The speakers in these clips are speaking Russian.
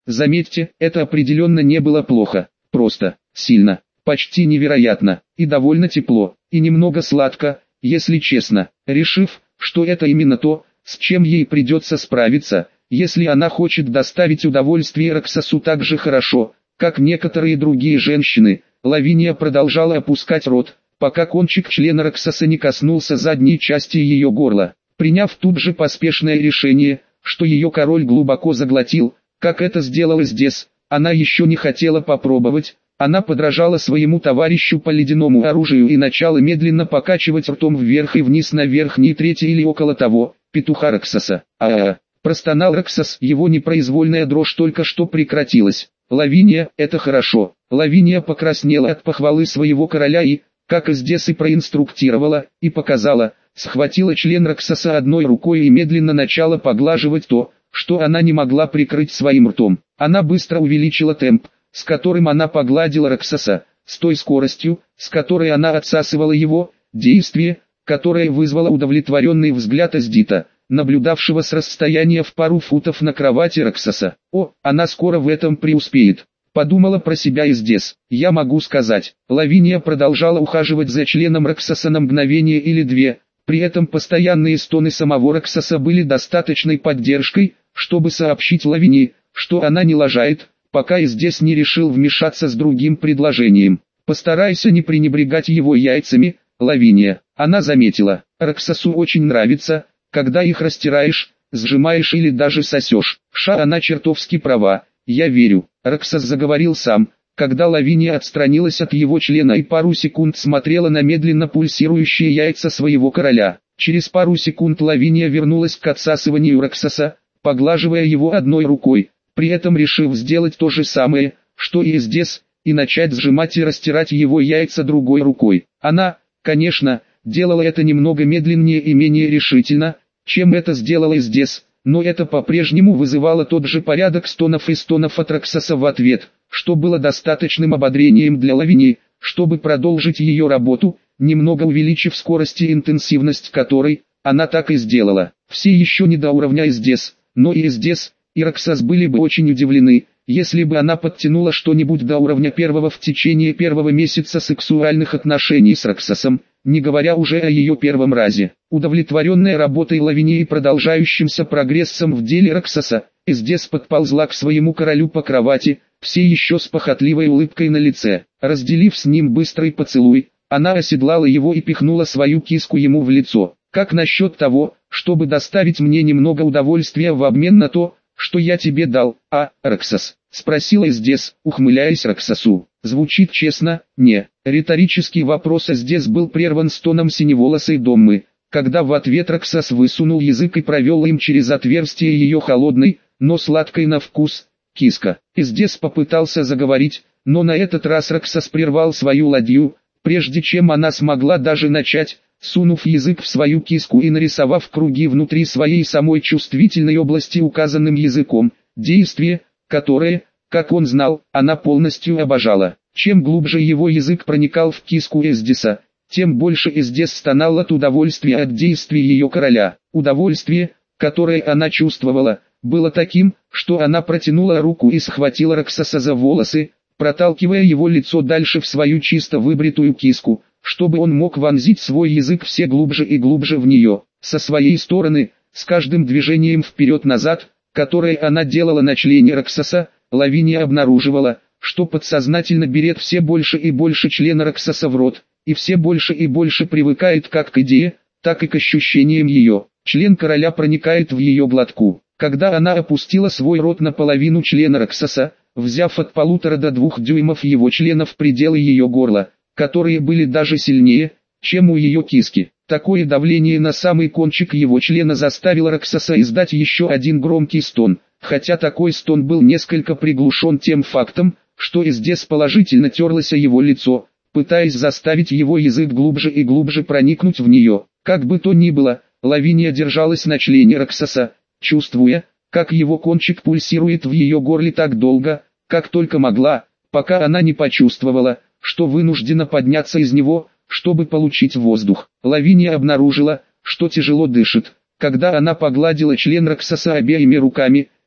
Заметьте, это определенно не было плохо, просто, сильно, почти невероятно, и довольно тепло, и немного сладко, если честно. Решив, что это именно то, с чем ей придется справиться, если она хочет доставить удовольствие Роксосу так же хорошо, как некоторые другие женщины, Лавиния продолжала опускать рот, пока кончик члена Роксоса не коснулся задней части ее горла. Приняв тут же поспешное решение, что ее король глубоко заглотил, как это сделал Эздес, она еще не хотела попробовать. Она подражала своему товарищу по ледяному оружию и начала медленно покачивать ртом вверх и вниз на верхней трети или около того, петуха Роксоса. Простонал Роксос, его непроизвольная дрожь только что прекратилась. Лавиния, это хорошо. Лавиния покраснела от похвалы своего короля и, как Эздес и проинструктировала, и показала, схватила член Роксоса одной рукой и медленно начала поглаживать то, что она не могла прикрыть своим ртом. Она быстро увеличила темп, с которым она погладила Роксоса, с той скоростью, с которой она отсасывала его, действие, которое вызвало удовлетворенный взгляд Эздита, наблюдавшего с расстояния в пару футов на кровати Роксоса. «О, она скоро в этом преуспеет», — подумала про себя Эздес. «Я могу сказать». Лавиния продолжала ухаживать за членом Роксоса на мгновение или две, при этом постоянные стоны самого Роксоса были достаточной поддержкой, чтобы сообщить Лавинии, что она не лажает, пока Эздес не решил вмешаться с другим предложением. «Постарайся не пренебрегать его яйцами, Лавиния». Она заметила, Роксосу очень нравится, когда их растираешь, сжимаешь или даже сосешь. Она чертовски права, я верю. Роксос заговорил сам, когда Лавиния отстранилась от его члена и пару секунд смотрела на медленно пульсирующие яйца своего короля. Через пару секунд Лавиния вернулась к отсасыванию Роксоса, поглаживая его одной рукой, при этом решив сделать то же самое, что и Эздес, и начать сжимать и растирать его яйца другой рукой. Она, конечно, делала это немного медленнее и менее решительно, чем это сделал Эздес, но это по-прежнему вызывало тот же порядок стонов и стонов от Роксоса в ответ, что было достаточным ободрением для Лавинии, чтобы продолжить ее работу, немного увеличив скорость и интенсивность которой, она так и сделала. Все еще не до уровня Эздес, но и Эздес, и Роксос были бы очень удивлены, если бы она подтянула что-нибудь до уровня первого в течение первого месяца сексуальных отношений с Роксосом, не говоря уже о ее первом разе. Удовлетворенная работой Лавинии и продолжающимся прогрессом в деле Роксоса, Эздес подползла к своему королю по кровати, все еще с похотливой улыбкой на лице. Разделив с ним быстрый поцелуй, она оседлала его и пихнула свою киску ему в лицо. «Как насчет того, чтобы доставить мне немного удовольствия в обмен на то, что я тебе дал, Роксос?» — спросила Эздес, ухмыляясь Роксосу. Звучит честно, не. Риторический вопрос Эздес был прерван стоном синеволосой Доммы, когда в ответ Роксос высунул язык и провел им через отверстие ее холодной, но сладкой на вкус, киска. Эздес попытался заговорить, но на этот раз Роксос прервал свою ладью, прежде чем она смогла даже начать, сунув язык в свою киску и нарисовав круги внутри своей самой чувствительной области указанным языком, действие, которое, как он знал, она полностью обожала. Чем глубже его язык проникал в киску Эздеса, тем больше Эздес стонал от удовольствия от действий ее короля. Удовольствие, которое она чувствовала, было таким, что она протянула руку и схватила Роксоса за волосы, проталкивая его лицо дальше в свою чисто выбритую киску, чтобы он мог вонзить свой язык все глубже и глубже в нее. Со своей стороны, с каждым движением вперед-назад, которое она делала на члене Роксоса, Лавиния обнаруживала, что подсознательно берет все больше и больше члена Роксоса в рот, и все больше и больше привыкает как к идее, так и к ощущениям ее. Член короля проникает в ее глотку. Когда она опустила свой рот на половину члена Роксоса, взяв от 1,5 до 2 дюймов его члена в пределы ее горла, которые были даже сильнее, чем у ее киски. Такое давление на самый кончик его члена заставило Роксоса издать еще один громкий стон, хотя такой стон был несколько приглушен тем фактом, что Эздес положительно терлось о его лицо, пытаясь заставить его язык глубже и глубже проникнуть в нее. Как бы то ни было, Лавиния держалась на члене Роксоса, чувствуя, как его кончик пульсирует в ее горле так долго, как только могла, пока она не почувствовала, что вынуждена подняться из него, чтобы получить воздух. Лавиния обнаружила, что тяжело дышит, когда она погладила член Роксоса обеими руками,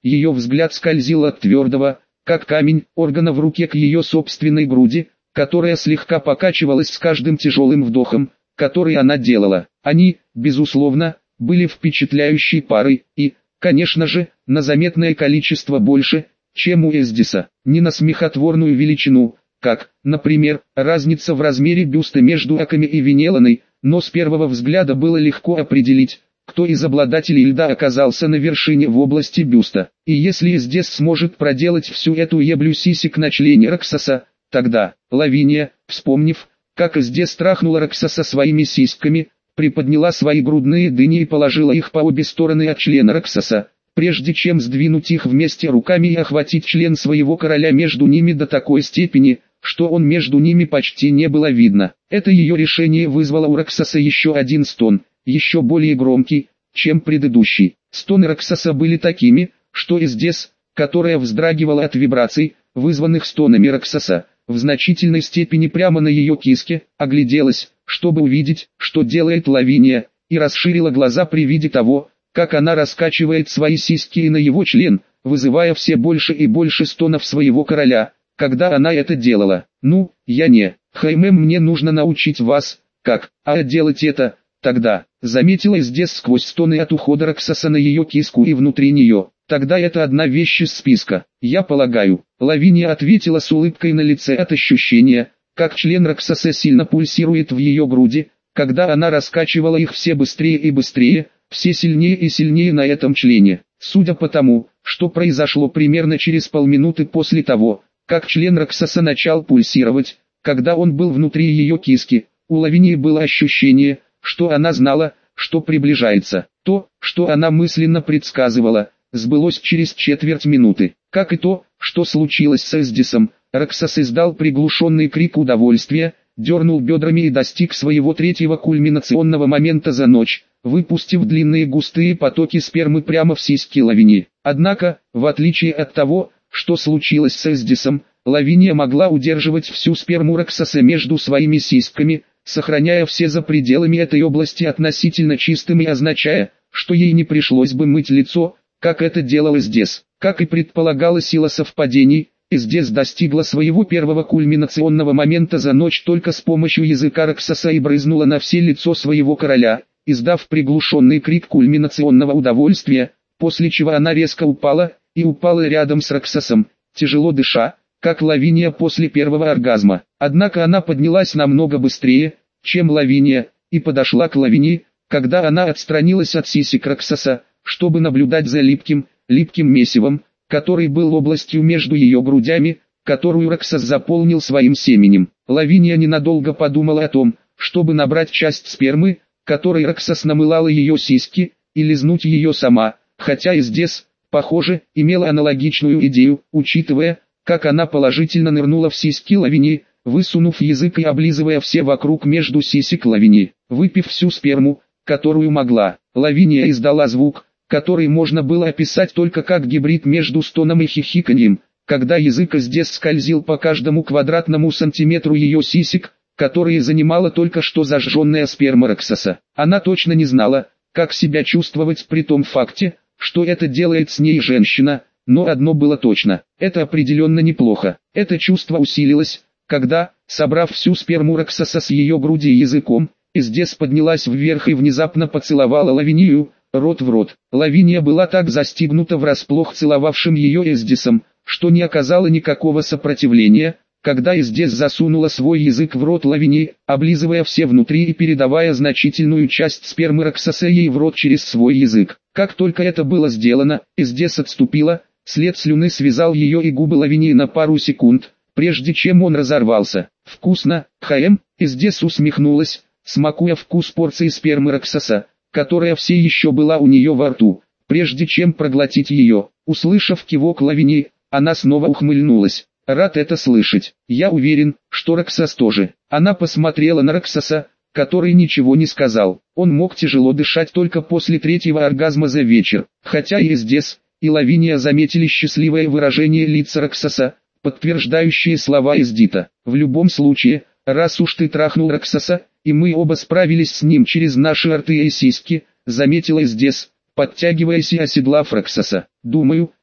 ее взгляд скользил от твердого, как камень, органа в руке к ее собственной груди, которая слегка покачивалась с каждым тяжелым вдохом, который она делала. Они, безусловно, были впечатляющей парой, и, конечно же, на заметное количество больше, чем у Эздиса. Не на смехотворную величину, как, например, разница в размере бюста между Аками и Венеланой, но с первого взгляда было легко определить, кто из обладателей льда оказался на вершине в области бюста. И если Эздес сможет проделать всю эту еблю сисек на члене Роксоса, тогда Лавиния, вспомнив, как Эздес трахнула Роксоса своими сиськами, приподняла свои грудные дыни и положила их по обе стороны от члена Роксоса, прежде чем сдвинуть их вместе руками и охватить член своего короля между ними до такой степени, что он между ними почти не было видно. Это ее решение вызвало у Роксоса еще один стон, еще более громкий, чем предыдущий. Стоны Роксоса были такими, что Эздес, которая вздрагивала от вибраций, вызванных стонами Роксоса, в значительной степени прямо на ее киске, огляделась, чтобы увидеть, что делает Лавиния, и расширила глаза при виде того, как она раскачивает свои сиськи и на его член, вызывая все больше и больше стонов своего короля, когда она это делала. «Ну, я не, Хаймем, мне нужно научить вас, как, делать это, тогда», заметила Эздес сквозь стоны от ухода Роксоса на ее киску и внутри нее. «Тогда это одна вещь из списка, я полагаю». Лавиния ответила с улыбкой на лице от ощущения, как член Роксоса сильно пульсирует в ее груди, когда она раскачивала их все быстрее и быстрее, все сильнее и сильнее на этом члене. Судя по тому, что произошло примерно через полминуты после того, как член Роксоса начал пульсировать, когда он был внутри ее киски, у Лавинии было ощущение, что она знала, что приближается. То, что она мысленно предсказывала, сбылось через четверть минуты. Как и то, что случилось с Эздисом, Роксос издал приглушенный крик удовольствия, дернул бедрами и достиг своего третьего кульминационного момента за ночь, выпустив длинные густые потоки спермы прямо в сиськи Лавинии. Однако, в отличие от того, что случилось с Эздисом, Лавиния могла удерживать всю сперму Роксоса между своими сиськами, сохраняя все за пределами этой области относительно чистым и означая, что ей не пришлось бы мыть лицо, как это делал Эздес. Как и предполагала сила совпадений, Эздес достигла своего первого кульминационного момента за ночь только с помощью языка Роксоса и брызнула на все лицо своего короля, издав приглушенный крик кульминационного удовольствия, после чего она резко упала, и упала рядом с Роксосом, тяжело дыша, как Лавиния после первого оргазма. Однако она поднялась намного быстрее, чем Лавиния, и подошла к Лавинии, когда она отстранилась от сисек Роксоса, чтобы наблюдать за липким месивом, который был областью между ее грудями, которую Роксос заполнил своим семенем. Лавиния ненадолго подумала о том, чтобы набрать часть спермы, которой Роксос намылала ее сиськи, и лизнуть ее сама, хотя Эздес, похоже, имела аналогичную идею, учитывая, как она положительно нырнула в сиськи Лавинии, высунув язык и облизывая все вокруг между сисек Лавинии. Выпив всю сперму, которую могла, Лавиния издала звук, который можно было описать только как гибрид между стоном и хихиканьем, когда язык Эздес скользил по каждому квадратному сантиметру ее сисек, которые занимала только что зажженная сперма Роксоса. Она точно не знала, как себя чувствовать при том факте, что это делает с ней женщина, но одно было точно, это определенно неплохо. Это чувство усилилось, когда, собрав всю сперму Роксоса с ее груди языком, Эздес поднялась вверх и внезапно поцеловала Лавинию, рот в рот. Лавиния была так застигнута врасплох целовавшим ее Эздесом, что не оказала никакого сопротивления, когда Эздес засунула свой язык в рот Лавинии, облизывая все внутри и передавая значительную часть спермы Роксоса ей в рот через свой язык. Как только это было сделано, Эздес отступила, след слюны связал ее и губы Лавинии на пару секунд, прежде чем он разорвался. «Вкусно, Хаэм?» Эздес усмехнулась, смакуя вкус порции спермы Роксоса, которая все еще была у нее во рту, прежде чем проглотить ее. Услышав кивок Лавинии, она снова ухмыльнулась. «Рад это слышать. Я уверен, что Роксос тоже». Она посмотрела на Роксоса, который ничего не сказал. Он мог тяжело дышать только после третьего оргазма за вечер, хотя и Эздес, и Лавиния заметили счастливое выражение лица Роксоса, подтверждающие слова Эздита. «В любом случае, раз уж ты трахнул Роксоса, и мы оба справились с ним через наши рты и сиськи», заметила Эздес, подтягиваясь и оседлав Роксоса. «Думаю,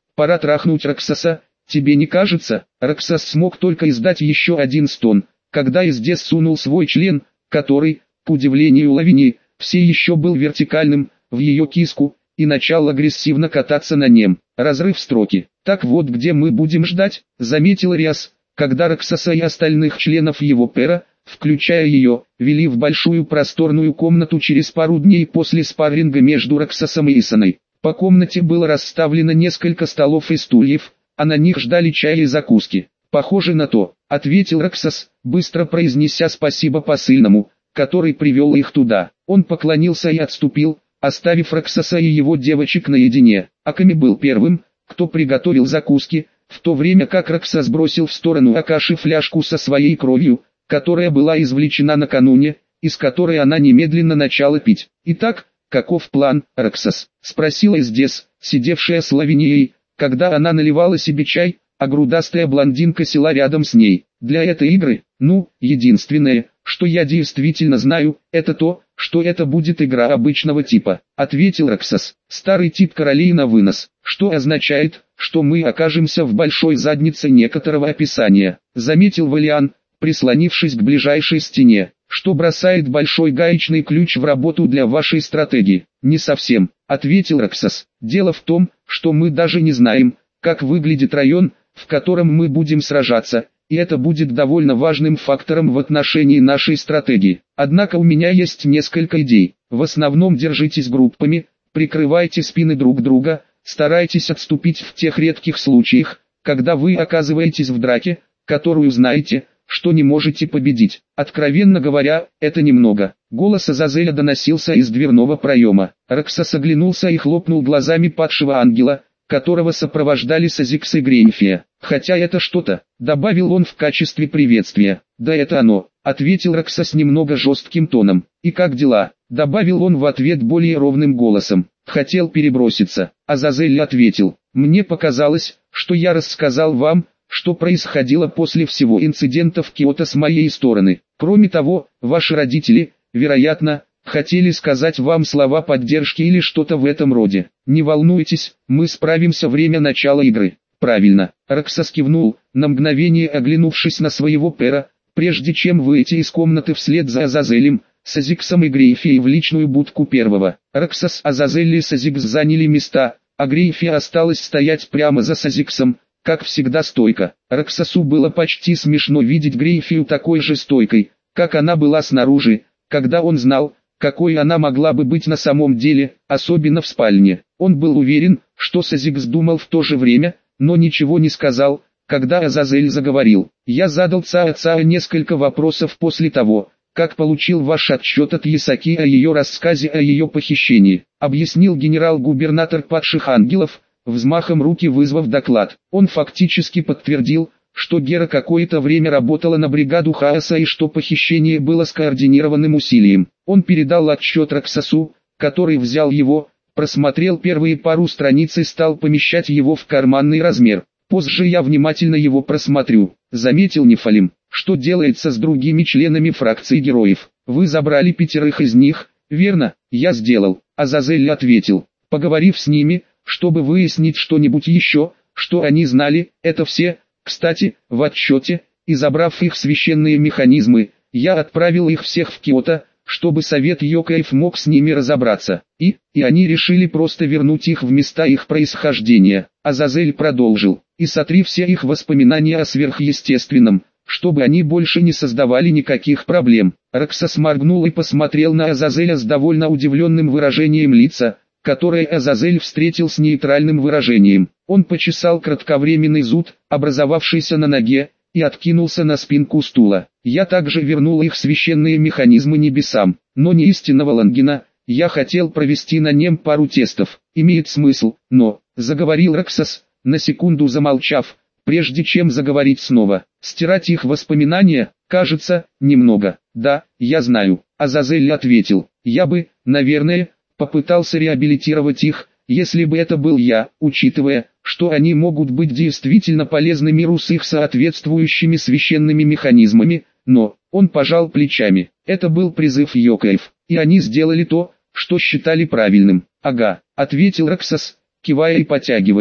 Пора трахнуть Раксаса, тебе не кажется? Раксас смог только издать еще один стон, когда Издес сунул свой член, который, к удивлению Лавинии, все еще был вертикальным, в ее киску, и начал агрессивно кататься на нем. Разрыв строки. Так вот где мы будем ждать, заметил Риас, когда Раксаса и остальных членов его пэра, включая ее, вели в большую просторную комнату через пару дней после спарринга между Раксасом и Исаной. По комнате было расставлено несколько столов и стульев, а на них ждали чай и закуски. «Похоже на то», — ответил Раксас, быстро произнеся спасибо посыльному, который привел их туда. Он поклонился и отступил, оставив Раксаса и его девочек наедине. Аками был первым, кто приготовил закуски, в то время как Раксас бросил в сторону Акаши фляжку со своей кровью, которая была извлечена накануне, из которой она немедленно начала пить. «Итак, каков план, Раксас?» — спросила Издес, сидевшая с Лавинией, когда она наливала себе чай, а грудастая блондинка села рядом с ней. «Для этой игры, единственное, что я действительно знаю, это то, что это будет игра обычного типа», — ответил Раксас. «Старый тип королей на вынос, что означает, что мы окажемся в большой заднице некоторого описания», — заметил Валиан, прислонившись к ближайшей стене, «что бросает большой гаечный ключ в работу для вашей стратегии». «Не совсем», — ответил Раксас. «Дело в том, что мы даже не знаем, как выглядит район, в котором мы будем сражаться, и это будет довольно важным фактором в отношении нашей стратегии. Однако у меня есть несколько идей. В основном держитесь группами, прикрывайте спины друг друга, старайтесь отступить в тех редких случаях, когда вы оказываетесь в драке, которую знаете, что не можете победить. Откровенно говоря, это немного». Голос Азазеля доносился из дверного проема. Раксас оглянулся и хлопнул глазами падшего ангела, которого сопровождали Сазикс и Грейнфия. «Хотя это что-то», — добавил он в качестве приветствия. «Да это оно», — ответил Раксас немного жестким тоном. «И как дела?» — добавил он в ответ более ровным голосом. «Хотел переброситься», — Азазель ответил. «Мне показалось, что я рассказал вам, что происходило после всего инцидента в Киото с моей стороны. Кроме того, ваши родители, вероятно, хотели сказать вам слова поддержки или что-то в этом роде. Не волнуйтесь, мы справимся время начала игры». «Правильно», — Раксас кивнул, на мгновение оглянувшись на своего пэра, прежде чем выйти из комнаты вслед за Азазелем, Сазиксом и Грейфией в личную будку первого. Раксас, Азазель и Сазикс заняли места, а Грейфия осталась стоять прямо за Сазиксом, как всегда стойко. Раксасу было почти смешно видеть Грейфию такой же стойкой, как она была снаружи, когда он знал, какой она могла бы быть на самом деле, особенно в спальне. Он был уверен, что Сазикс думал в то же время, но ничего не сказал, когда Азазель заговорил. «Я задал Цаа несколько вопросов после того, как получил ваш отчет от Ясаки о ее рассказе о ее похищении», объяснил генерал-губернатор падших ангелов, взмахом руки вызвав доклад. Он фактически подтвердил, что Гера какое-то время работала на бригаду Хаоса и что похищение было скоординированным усилием. Он передал отчет Раксасу, который взял его, просмотрел первые пару страниц и стал помещать его в карманный размер. «Позже я внимательно его просмотрю», — заметил Нефалим. «Что делается с другими членами фракции героев? Вы забрали 5 из них, верно?» «Я сделал», — Азазель ответил. «Поговорив с ними, чтобы выяснить что-нибудь еще, что они знали, это все, кстати, в отчете, и забрав их священные механизмы, я отправил их всех в Киото, чтобы совет Йокаев мог с ними разобраться, и они решили просто вернуть их в места их происхождения». Азазель продолжил. «И сотри все их воспоминания о сверхъестественном, чтобы они больше не создавали никаких проблем». Раксас моргнул и посмотрел на Азазеля с довольно удивленным выражением лица, которое Азазель встретил с нейтральным выражением. Он почесал кратковременный зуд, образовавшийся на ноге, и откинулся на спинку стула. «Я также вернул их священные механизмы небесам, но не истинного Лангена. Я хотел провести на нем пару тестов. Имеет смысл, но...» заговорил Раксас, на секунду замолчав, прежде чем заговорить снова. «Стирать их воспоминания, кажется, немного». «Да, я знаю», Азазель ответил. «Я бы, наверное, попытался реабилитировать их, если бы это был я, учитывая, что они могут быть действительно полезны миру с их соответствующими священными механизмами, но...» Он пожал плечами. «Это был призыв Йокаев, и они сделали то, что считали правильным». «Ага», ответил Раксас, кивая и потягиваясь.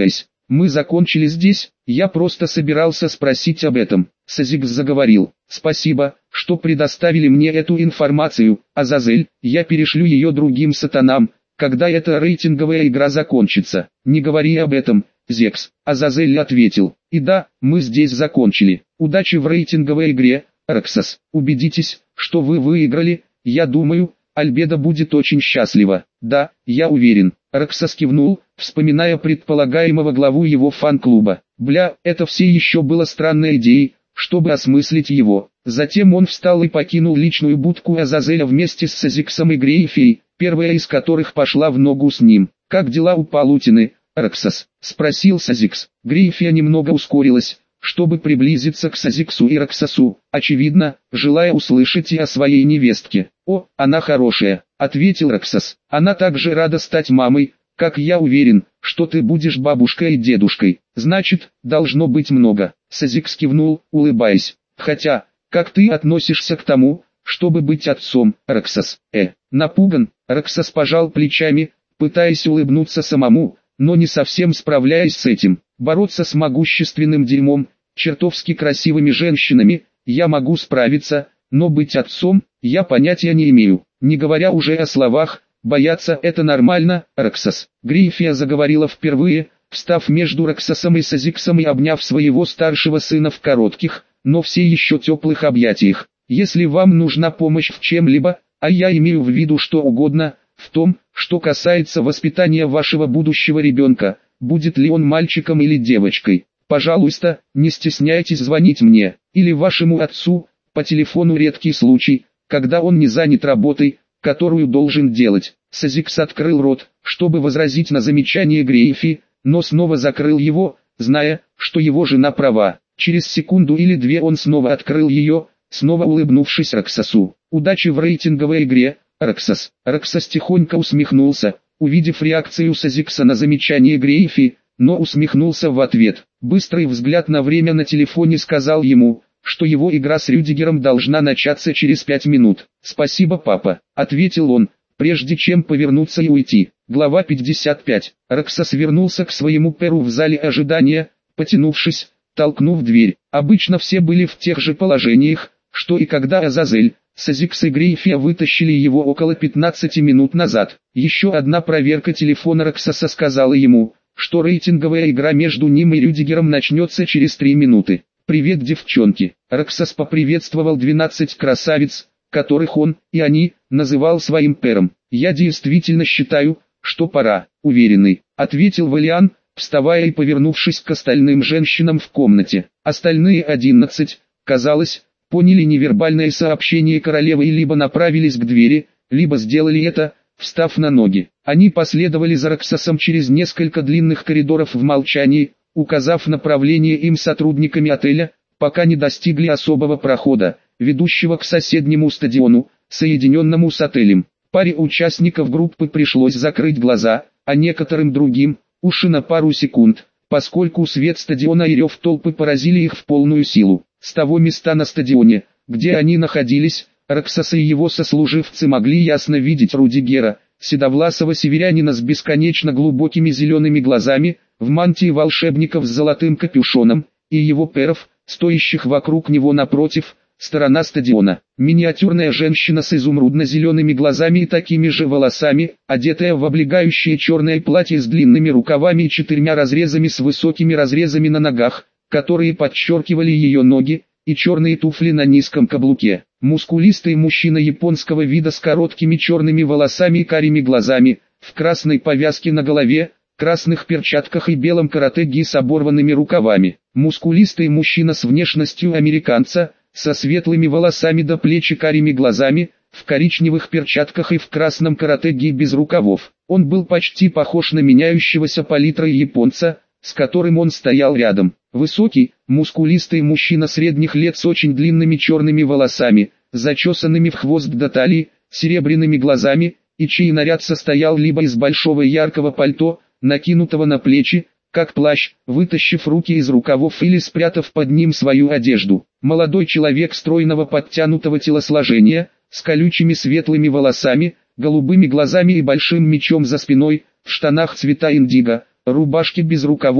мы закончили здесь, я просто собирался спросить об этом. Сазикс заговорил. Спасибо, что предоставили мне эту информацию, Азазель, я перешлю ее другим сатанам, когда эта рейтинговая игра закончится. Не говори об этом, Зекс. Азазель ответил. И да, мы здесь закончили. Удачи в рейтинговой игре, Роксас. Убедитесь, что вы выиграли, я думаю, Альбедо будет очень счастлива. Да, я уверен. Роксас кивнул, вспоминая предполагаемого главу его фан-клуба. Бля, это все еще было странной идеей, чтобы осмыслить его. Затем он встал и покинул личную будку Азазеля вместе с Сазиксом и Грейфией, первая из которых пошла в ногу с ним. «Как дела у Полутины, Роксас?» – спросил Сазикс. Грейфия немного ускорилась, чтобы приблизиться к Сазиксу и Роксасу, очевидно, желая услышать и о своей невестке. «О, она хорошая», — ответил Роксас. «Она также рада стать мамой, как я уверен, что ты будешь бабушкой и дедушкой. Значит, должно быть много». Сазикс кивнул, улыбаясь. «Хотя, как ты относишься к тому, чтобы быть отцом, Роксас?» Напуган, Роксас пожал плечами, пытаясь улыбнуться самому, но не совсем справляясь с этим. Бороться с могущественным дерьмом, чертовски красивыми женщинами, я могу справиться, но быть отцом, я понятия не имею. Не говоря уже о словах, бояться это нормально, Роксас. Грейфия заговорила впервые, встав между Роксасом и Сазиксом и обняв своего старшего сына в коротких, но все еще теплых объятиях. Если вам нужна помощь в чем-либо, а я имею в виду что угодно, в том, что касается воспитания вашего будущего ребенка, будет ли он мальчиком или девочкой, пожалуйста, не стесняйтесь звонить мне, или вашему отцу, по телефону редкий случай, когда он не занят работой, которую должен делать. Сазикс открыл рот, чтобы возразить на замечание Грейфи, но снова закрыл его, зная, что его жена права. Через секунду или две он снова открыл ее, снова улыбнувшись Роксасу. «Удачи в рейтинговой игре, Роксас». Роксас тихонько усмехнулся, увидев реакцию Сазикса на замечание Грейфи, но усмехнулся в ответ. Быстрый взгляд на время на телефоне сказал ему, что его игра с Рюдигером должна начаться через 5 минут. «Спасибо, папа», — ответил он, прежде чем повернуться и уйти. Глава 55. Роксас вернулся к своему перу в зале ожидания, потянувшись, толкнув дверь. Обычно все были в тех же положениях, что и когда Азазель, Сазикс и Грейфия вытащили его около 15 минут назад. Еще одна проверка телефона Роксаса сказала ему, что рейтинговая игра между ним и Рюдигером начнется через 3 минуты. «Привет, девчонки!» Роксас поприветствовал 12 красавиц, которых он, и они, называл своим пером. «Я действительно считаю, что пора», — уверенный, ответил Валиан, вставая и повернувшись к остальным женщинам в комнате. Остальные 11, казалось, поняли невербальное сообщение королевы и либо направились к двери, либо сделали это, встав на ноги. Они последовали за Роксасом через несколько длинных коридоров в молчании, указав направление им сотрудниками отеля, пока не достигли особого прохода, ведущего к соседнему стадиону, соединенному с отелем. Паре участников группы пришлось закрыть глаза, а некоторым другим – уши на пару секунд, поскольку свет стадиона и рев толпы поразили их в полную силу. С того места на стадионе, где они находились, Роксас и его сослуживцы могли ясно видеть Рюдигера, седовласого северянина с бесконечно глубокими зелеными глазами, в мантии волшебников с золотым капюшоном, и его перов, стоящих вокруг него напротив, сторона стадиона. Миниатюрная женщина с изумрудно-зелеными глазами и такими же волосами, одетая в облегающее черное платье с длинными рукавами и 4 разрезами с высокими разрезами на ногах, которые подчеркивали ее ноги, и черные туфли на низком каблуке. Мускулистый мужчина японского вида с короткими черными волосами и карими глазами, в красной повязке на голове, красных перчатках и белом каратэ-ги с оборванными рукавами. Мускулистый мужчина с внешностью американца, со светлыми волосами до плеч и карими глазами, в коричневых перчатках и в красном каратэ-ги без рукавов. Он был почти похож на меняющегося палитрой японца, с которым он стоял рядом. Высокий, мускулистый мужчина средних лет с очень длинными черными волосами, зачесанными в хвост до талии, серебряными глазами, и чей наряд состоял либо из большого яркого пальто, накинутого на плечи, как плащ, вытащив руки из рукавов или спрятав под ним свою одежду. Молодой человек стройного подтянутого телосложения, с колючими светлыми волосами, голубыми глазами и большим мечом за спиной, в штанах цвета индиго, рубашке без рукавов,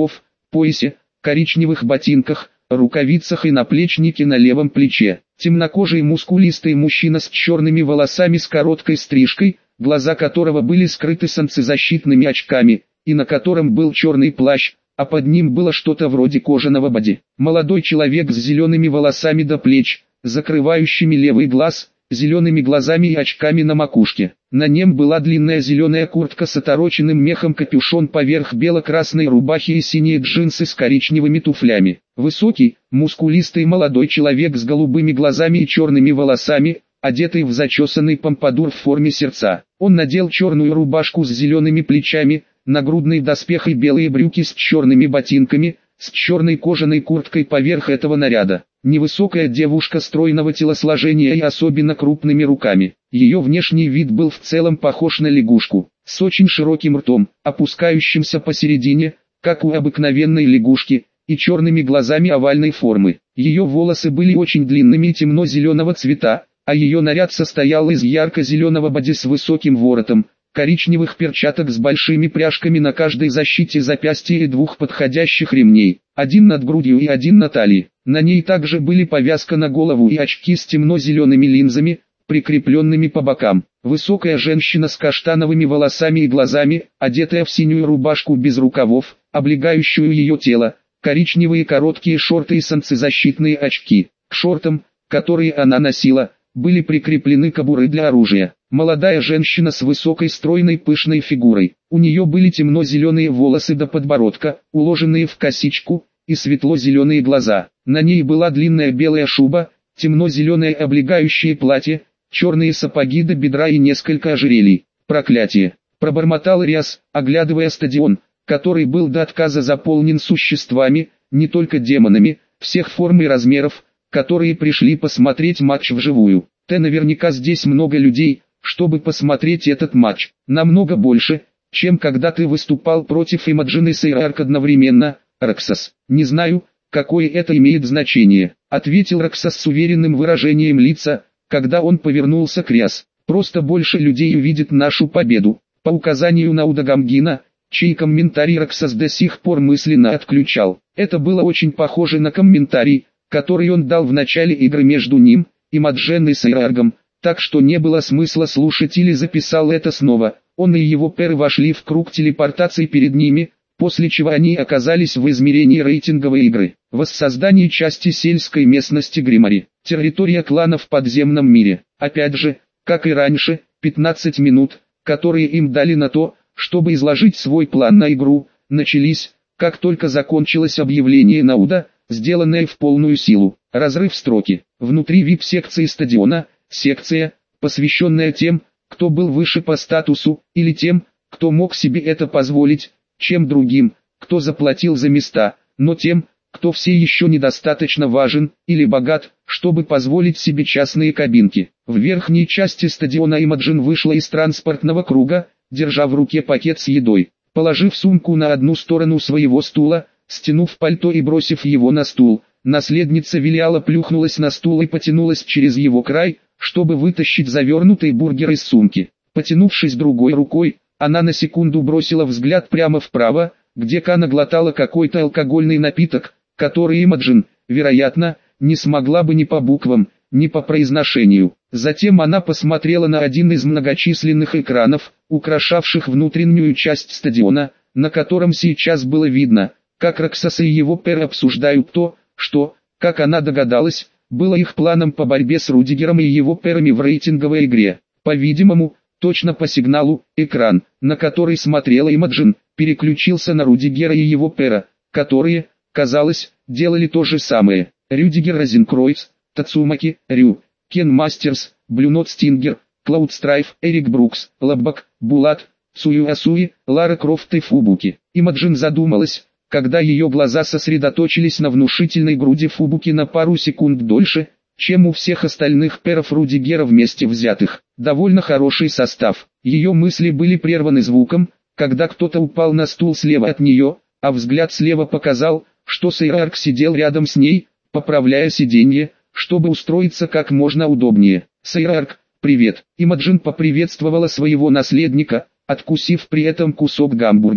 поясе, коричневых ботинках, рукавицах и наплечнике на левом плече. Темнокожий мускулистый мужчина с черными волосами с короткой стрижкой, глаза которого были скрыты солнцезащитными очками, и на котором был черный плащ, а под ним было что-то вроде кожаного боди. Молодой человек с зелеными волосами до плеч, закрывающими левый глаз, зелеными глазами и очками на макушке. На нем была длинная зеленая куртка с отороченным мехом, капюшон поверх бело-красной рубахи и синие джинсы с коричневыми туфлями. Высокий, мускулистый молодой человек с голубыми глазами и черными волосами, одетый в зачесанный помпадур в форме сердца. Он надел черную рубашку с зелеными плечами, нагрудный доспех и белые брюки с черными ботинками, с черной кожаной курткой поверх этого наряда. Невысокая девушка стройного телосложения и особенно крупными руками. Ее внешний вид был в целом похож на лягушку, с очень широким ртом, опускающимся посередине, как у обыкновенной лягушки, и черными глазами овальной формы. Ее волосы были очень длинными и темно-зеленого цвета, а ее наряд состоял из ярко-зеленого боди с высоким воротом, коричневых перчаток с большими пряжками на каждой защите запястья и двух подходящих ремней, один над грудью и один на талии. На ней также были повязка на голову и очки с темно-зелеными линзами, прикрепленными по бокам. Высокая женщина с каштановыми волосами и глазами, одетая в синюю рубашку без рукавов, облегающую ее тело, коричневые короткие шорты и солнцезащитные очки. К шортам, которые она носила, были прикреплены кобуры для оружия. Молодая женщина с высокой стройной пышной фигурой. У нее были темно-зеленые волосы до подбородка, уложенные в косичку, и светло-зеленые глаза. На ней была длинная белая шуба, темно-зеленое облегающее платье, черные сапоги до бедра и несколько ожерелий. «Проклятие!» – пробормотал Риас, оглядывая стадион, который был до отказа заполнен существами, не только демонами, всех форм и размеров, которые пришли посмотреть матч вживую. Наверняка здесь много людей, чтобы посмотреть этот матч. Намного больше, чем когда ты выступал против Имаджин и Сейрарк одновременно, Роксас. Не знаю, какое это имеет значение, ответил Роксас с уверенным выражением лица, когда он повернулся к Риас. Просто больше людей увидит нашу победу. По указанию Науда Гамгина, чей комментарий Роксас до сих пор мысленно отключал. Это было очень похоже на комментарий, который он дал в начале игры между ним, Имаджин и Сейраргом, так что не было смысла слушать или записал это снова. Он и его пэр вошли в круг телепортации перед ними, после чего они оказались в измерении рейтинговой игры. Воссоздание части сельской местности Гримари, территория клана в подземном мире. Опять же, как и раньше, 15 минут, которые им дали на то, чтобы изложить свой план на игру, начались, как только закончилось объявление Науда, сделанное в полную силу. Разрыв строки. Внутри VIP-секции стадиона, секция, посвященная тем, кто был выше по статусу, или тем, кто мог себе это позволить, чем другим, кто заплатил за места, но тем, кто все еще недостаточно важен или богат, чтобы позволить себе частные кабинки. В верхней части стадиона Имаджин вышла из транспортного круга, держа в руке пакет с едой. Положив сумку на одну сторону своего стула, стянув пальто и бросив его на стул, наследница Велиала плюхнулась на стул и потянулась через его край, чтобы вытащить завернутый бургер из сумки. Потянувшись другой рукой, она на секунду бросила взгляд прямо вправо, где Кана глотала какой-то алкогольный напиток, который Имаджин, вероятно, не смогла бы ни по буквам, ни по произношению. Затем она посмотрела на один из многочисленных экранов, украшавших внутреннюю часть стадиона, на котором сейчас было видно, как Роксас и его пэр обсуждают то, что, как она догадалась, было их планом по борьбе с Рудигером и его пэрами в рейтинговой игре. По-видимому, точно по сигналу, экран, на который смотрела Имаджин, переключился на Рудигера и его пэра, которые, казалось, делали то же самое. Рюдигер Розенкройц, Тацумаки, Рю, Кен Мастерс, Блюнот Стингер, Клауд Страйф, Эрик Брукс, Лаббак, Булат, Цуюасуи, Лара Крофт и Фубуки. Имаджин задумалась, когда ее глаза сосредоточились на внушительной груди Фубуки на пару секунд дольше, чем у всех остальных пэров Рудигера вместе взятых. Довольно хороший состав. Ее мысли были прерваны звуком, когда кто-то упал на стул слева от нее, а взгляд слева показал, что Сейрарк сидел рядом с ней, поправляя сиденье, чтобы устроиться как можно удобнее. «Сейрарк, привет!» Имаджин поприветствовала своего наследника, откусив при этом кусок гамбургера.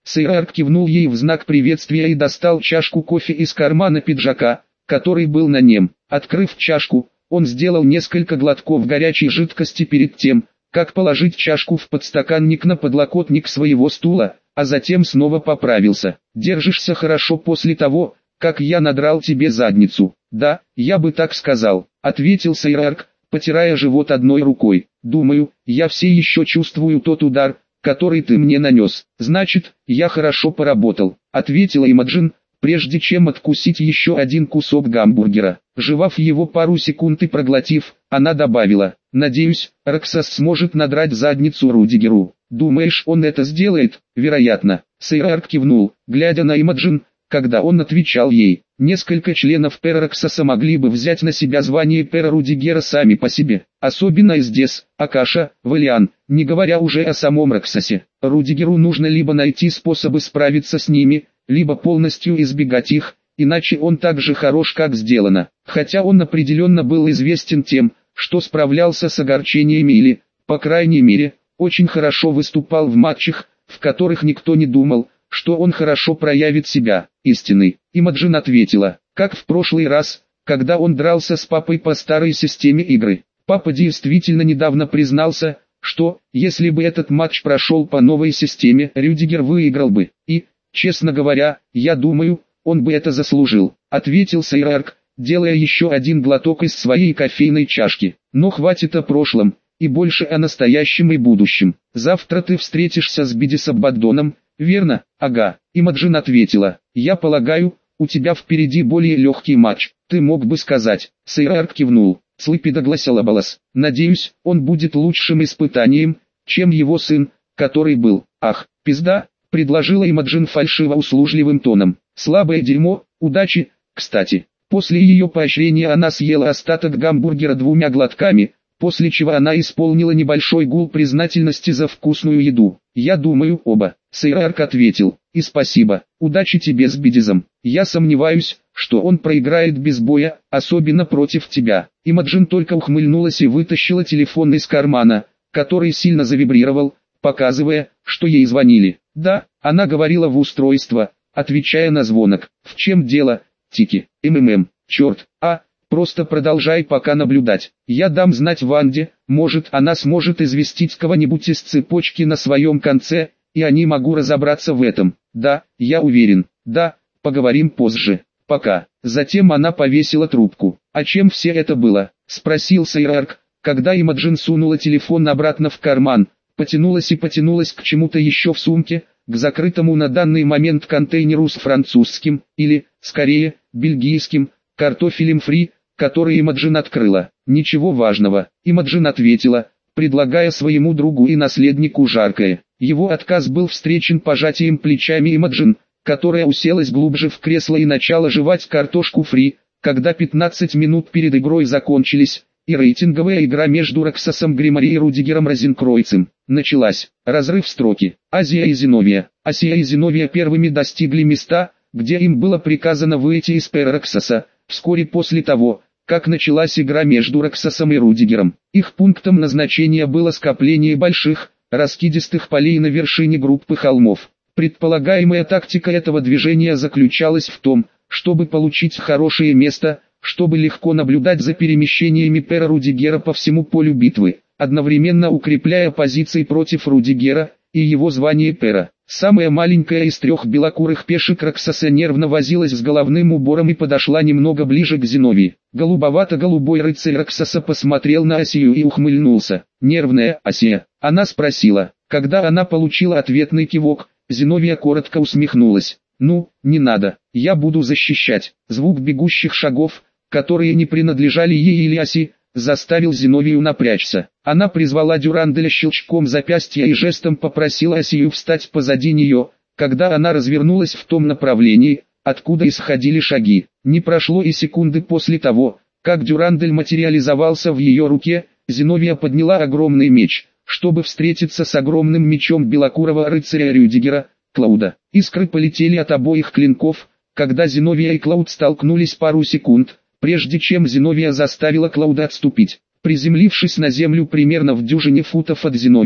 Сейрарк кивнул ей в знак приветствия и достал чашку кофе из кармана пиджака, который был на нем. Открыв чашку, он сделал несколько глотков горячей жидкости перед тем, как положить чашку в подстаканник на подлокотник своего стула, а затем снова поправился. «Держишься хорошо после того, как я надрал тебе задницу». «Да, я бы так сказал», — ответил Сейрарк, потирая живот одной рукой. «Думаю, я все еще чувствую тот удар, который ты мне нанес. Значит, я хорошо поработал», — ответила Имаджин, прежде чем откусить еще один кусок гамбургера. Жевав его пару секунд и проглотив, она добавила: «Надеюсь, Роксас сможет надрать задницу Рудигеру». «Думаешь, он это сделает?» «Вероятно». Сейрарк кивнул, глядя на Имаджин, когда он отвечал ей. Несколько членов Пера Роксаса могли бы взять на себя звание Пера Рудигера сами по себе, особенно Издес, Акаша, Валиан, не говоря уже о самом Роксасе. Рудигеру нужно либо найти способы справиться с ними, либо полностью избегать их, иначе он так же хорош, как сделано. Хотя он определенно был известен тем, что справлялся с огорчениями или, по крайней мере, очень хорошо выступал в матчах, в которых никто не думал, что он хорошо проявит себя. Истинный. Имаджин ответила, как в прошлый раз, когда он дрался с папой по старой системе игры. Папа действительно недавно признался, что, если бы этот матч прошел по новой системе, Рюдигер выиграл бы. И, честно говоря, я думаю, он бы это заслужил, ответил Сейрарк, делая еще один глоток из своей кофейной чашки. Но хватит о прошлом, и больше о настоящем и будущем. Завтра ты встретишься с Бидисом Баддоном, верно? Ага. Имаджин ответила, я полагаю, у тебя впереди более легкий матч, ты мог бы сказать. Сейрарк кивнул. Слыпида гласила балас. Надеюсь, он будет лучшим испытанием, чем его сын, который был. Ах, пизда, предложила Имаджин фальшиво-услужливым тоном. Слабое дерьмо, удачи. Кстати, после ее поощрения она съела остаток гамбургера 2 глотками, после чего она исполнила небольшой гул признательности за вкусную еду. «Я думаю, оба», — Сейрарк ответил, — «и спасибо, удачи тебе с Бидизом. Я сомневаюсь, что он проиграет без боя, особенно против тебя». Имаджин только ухмыльнулась и вытащила телефон из кармана, который сильно завибрировал, показывая, что ей звонили. «Да», — она говорила в устройство, отвечая на звонок. «В чем дело, Тики? Черт, просто продолжай пока наблюдать. Я дам знать Ванде, может она сможет известить кого-нибудь из цепочки на своем конце, и они могу разобраться в этом. Да, я уверен. Да, поговорим позже. Пока». Затем она повесила трубку. «А чем все это было?» — спросил Сейрарк, когда Имаджин сунула телефон обратно в карман, потянулась к чему-то еще в сумке, к закрытому на данный момент контейнеру с французским, или, скорее, бельгийским, картофелем фри, который Имаджин открыла. «Ничего важного», — Имаджин ответила, предлагая своему другу и наследнику жаркое. Его отказ был встречен пожатием плечами Имаджин, которая уселась глубже в кресло и начала жевать картошку фри, когда 15 минут перед игрой закончились, и рейтинговая игра между Роксасом Гримари и Рудигером Розенкройцем началась. Разрыв строки. Асия и Зиновия. Асия и Зиновия первыми достигли места, где им было приказано выйти из Пера Роксаса, вскоре после того, как началась игра между Роксасом и Рудигером. Их пунктом назначения было скопление больших, раскидистых полей на вершине группы холмов. Предполагаемая тактика этого движения заключалась в том, чтобы получить хорошее место, чтобы легко наблюдать за перемещениями Пера Рудигера по всему полю битвы, одновременно укрепляя позиции против Рудигера и его звание Пера. Самая маленькая из 3 белокурых пешек Роксаса нервно возилась с головным убором и подошла немного ближе к Зиновии. Голубовато-голубой рыцарь Роксаса посмотрел на Асию и ухмыльнулся. «Нервная Асия?» — она спросила. Когда она получила ответный кивок, Зиновия коротко усмехнулась. «Ну, не надо, я буду защищать». Звук бегущих шагов, которые не принадлежали ей или Аси, заставил Зиновию напрячься. Она призвала Дюранделя щелчком запястья и жестом попросила Асию встать позади нее, когда она развернулась в том направлении, откуда исходили шаги. Не прошло и секунды после того, как Дюрандель материализовался в ее руке, Зиновия подняла огромный меч, чтобы встретиться с огромным мечом белокурого рыцаря Рюдигера, Клауда. Искры полетели от обоих клинков, когда Зиновия и Клауд столкнулись пару секунд, прежде чем Зиновия заставила Клауда отступить. Приземлившись на землю примерно в дюжине футов от Зиновии,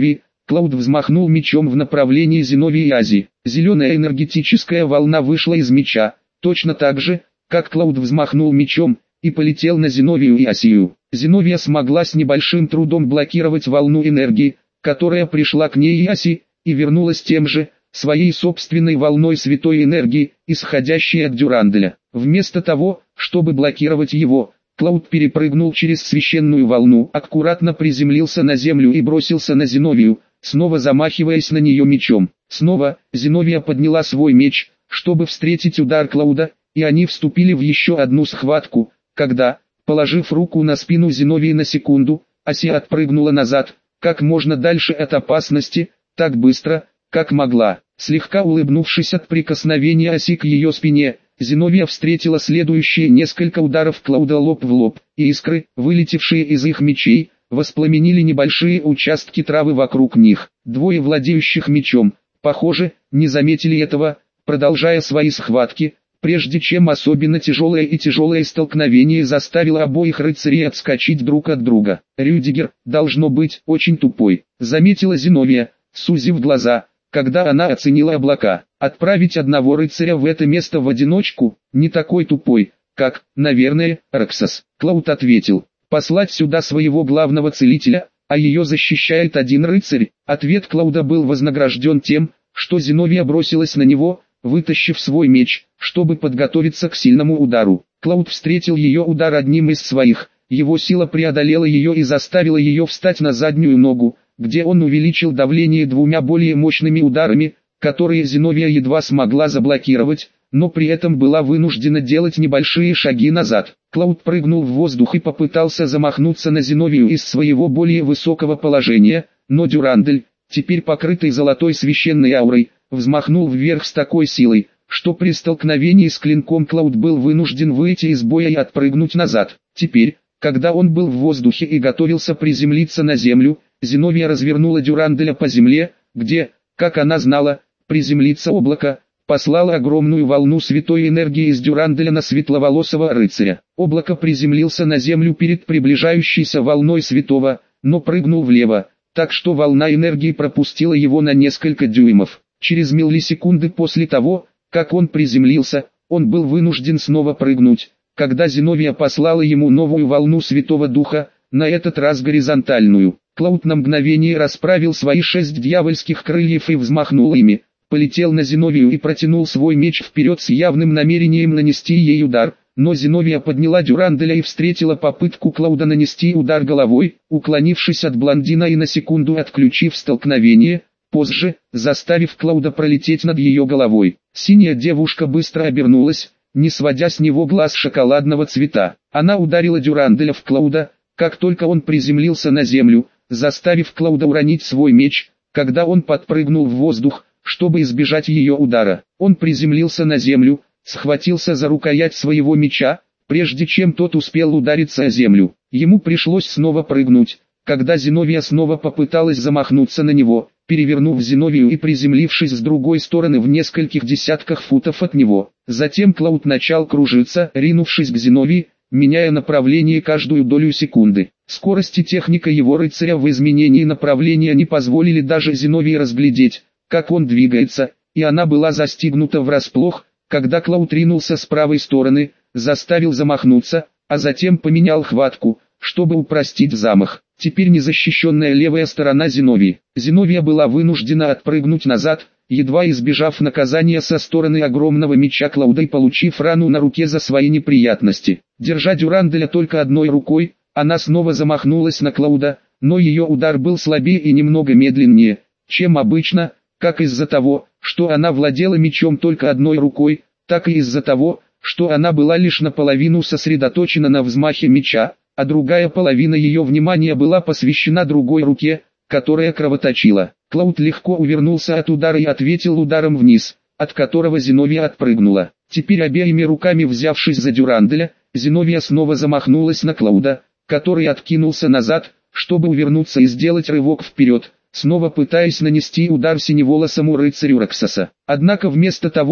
Клауд взмахнул мечом в направлении Зиновия и Ази. Зеленая энергетическая волна вышла из меча, точно так же, как Клауд взмахнул мечом и полетел на Зиновию и Асию. Зиновия смогла с небольшим трудом блокировать волну энергии, которая пришла к ней и Аси, и вернулась тем же, своей собственной волной святой энергии, исходящей от Дюранделя. Вместо того, чтобы блокировать его, Клауд перепрыгнул через священную волну, аккуратно приземлился на землю и бросился на Зиновию, снова замахиваясь на нее мечом. Снова Зиновия подняла свой меч, чтобы встретить удар Клауда, и они вступили в еще одну схватку, когда, положив руку на спину Зиновии на секунду, Асия отпрыгнула назад, как можно дальше от опасности, так быстро, как могла. Слегка улыбнувшись от прикосновения Аси к ее спине, Зиновия встретила следующие несколько ударов Клауда лоб в лоб, и искры, вылетевшие из их мечей, воспламенили небольшие участки травы вокруг них. Двое владеющих мечом, похоже, не заметили этого, продолжая свои схватки, прежде чем особенно тяжелое столкновение заставило обоих рыцарей отскочить друг от друга. «Рюдигер, должно быть, очень тупой», — заметила Зиновия, сузив глаза, когда она оценила облака. «Отправить одного рыцаря в это место в одиночку, не такой тупой, как, наверное, Роксос». Клауд ответил: «Послать сюда своего главного целителя, а ее защищает один рыцарь». Ответ Клауда был вознагражден тем, что Зиновия бросилась на него, вытащив свой меч, чтобы подготовиться к сильному удару. Клауд встретил ее удар одним из своих, его сила преодолела ее и заставила ее встать на заднюю ногу, где он увеличил давление двумя более мощными ударами, которые Зиновия едва смогла заблокировать, но при этом была вынуждена делать небольшие шаги назад. Клауд прыгнул в воздух и попытался замахнуться на Зиновию из своего более высокого положения, но Дюрандель, теперь покрытый золотой священной аурой, взмахнул вверх с такой силой, что при столкновении с клинком Клауд был вынужден выйти из боя и отпрыгнуть назад. Теперь, когда он был в воздухе и готовился приземлиться на землю, Зиновия развернула Дюранделя по земле, где, как она знала, приземлится облако, послала огромную волну святой энергии из Дюранделя на светловолосого рыцаря. Облако приземлился на землю перед приближающейся волной святого, но прыгнул влево, так что волна энергии пропустила его на несколько дюймов. Через миллисекунды после того, как он приземлился, он был вынужден снова прыгнуть, когда Зиновия послала ему новую волну Святого Духа, на этот раз горизонтальную. Клауд на мгновение расправил свои 6 дьявольских крыльев и взмахнул ими, полетел на Зиновию и протянул свой меч вперед с явным намерением нанести ей удар, но Зиновия подняла Дюранделя и встретила попытку Клауда нанести удар головой, уклонившись от блондина и на секунду отключив столкновение, позже, заставив Клауда пролететь над ее головой. Синяя девушка быстро обернулась, не сводя с него глаз шоколадного цвета. Она ударила Дюранделя в Клауда, как только он приземлился на землю, заставив Клауда уронить свой меч, когда он подпрыгнул в воздух, чтобы избежать ее удара. Он приземлился на землю, схватился за рукоять своего меча, прежде чем тот успел удариться о землю. Ему пришлось снова прыгнуть, когда Зиновия снова попыталась замахнуться на него, перевернув Зиновию и приземлившись с другой стороны в нескольких десятках футов от него. Затем Клауд начал кружиться, ринувшись к Зиновии, меняя направление каждую долю секунды. Скорость и техника его рыцаря в изменении направления не позволили даже Зиновии разглядеть, как он двигается, и она была застигнута врасплох, когда Клауд ринулся с правой стороны, заставил замахнуться, а затем поменял хватку, чтобы упростить замах. Теперь незащищенная левая сторона Зиновии. Зиновия была вынуждена отпрыгнуть назад, едва избежав наказания со стороны огромного меча Клауда и получив рану на руке за свои неприятности. Держа Дюранделя только одной рукой, она снова замахнулась на Клауда, но ее удар был слабее и немного медленнее, чем обычно, как из-за того, что она владела мечом только одной рукой, так и из-за того, что она была лишь наполовину сосредоточена на взмахе меча, а другая половина ее внимания была посвящена другой руке, которая кровоточила. Клауд легко увернулся от удара и ответил ударом вниз, от которого Зиновия отпрыгнула. Теперь обеими руками взявшись за Дюранделя, Зиновия снова замахнулась на Клауда, который откинулся назад, чтобы увернуться и сделать рывок вперед, снова пытаясь нанести удар синеволосому рыцарю Роксоса. Однако вместо того,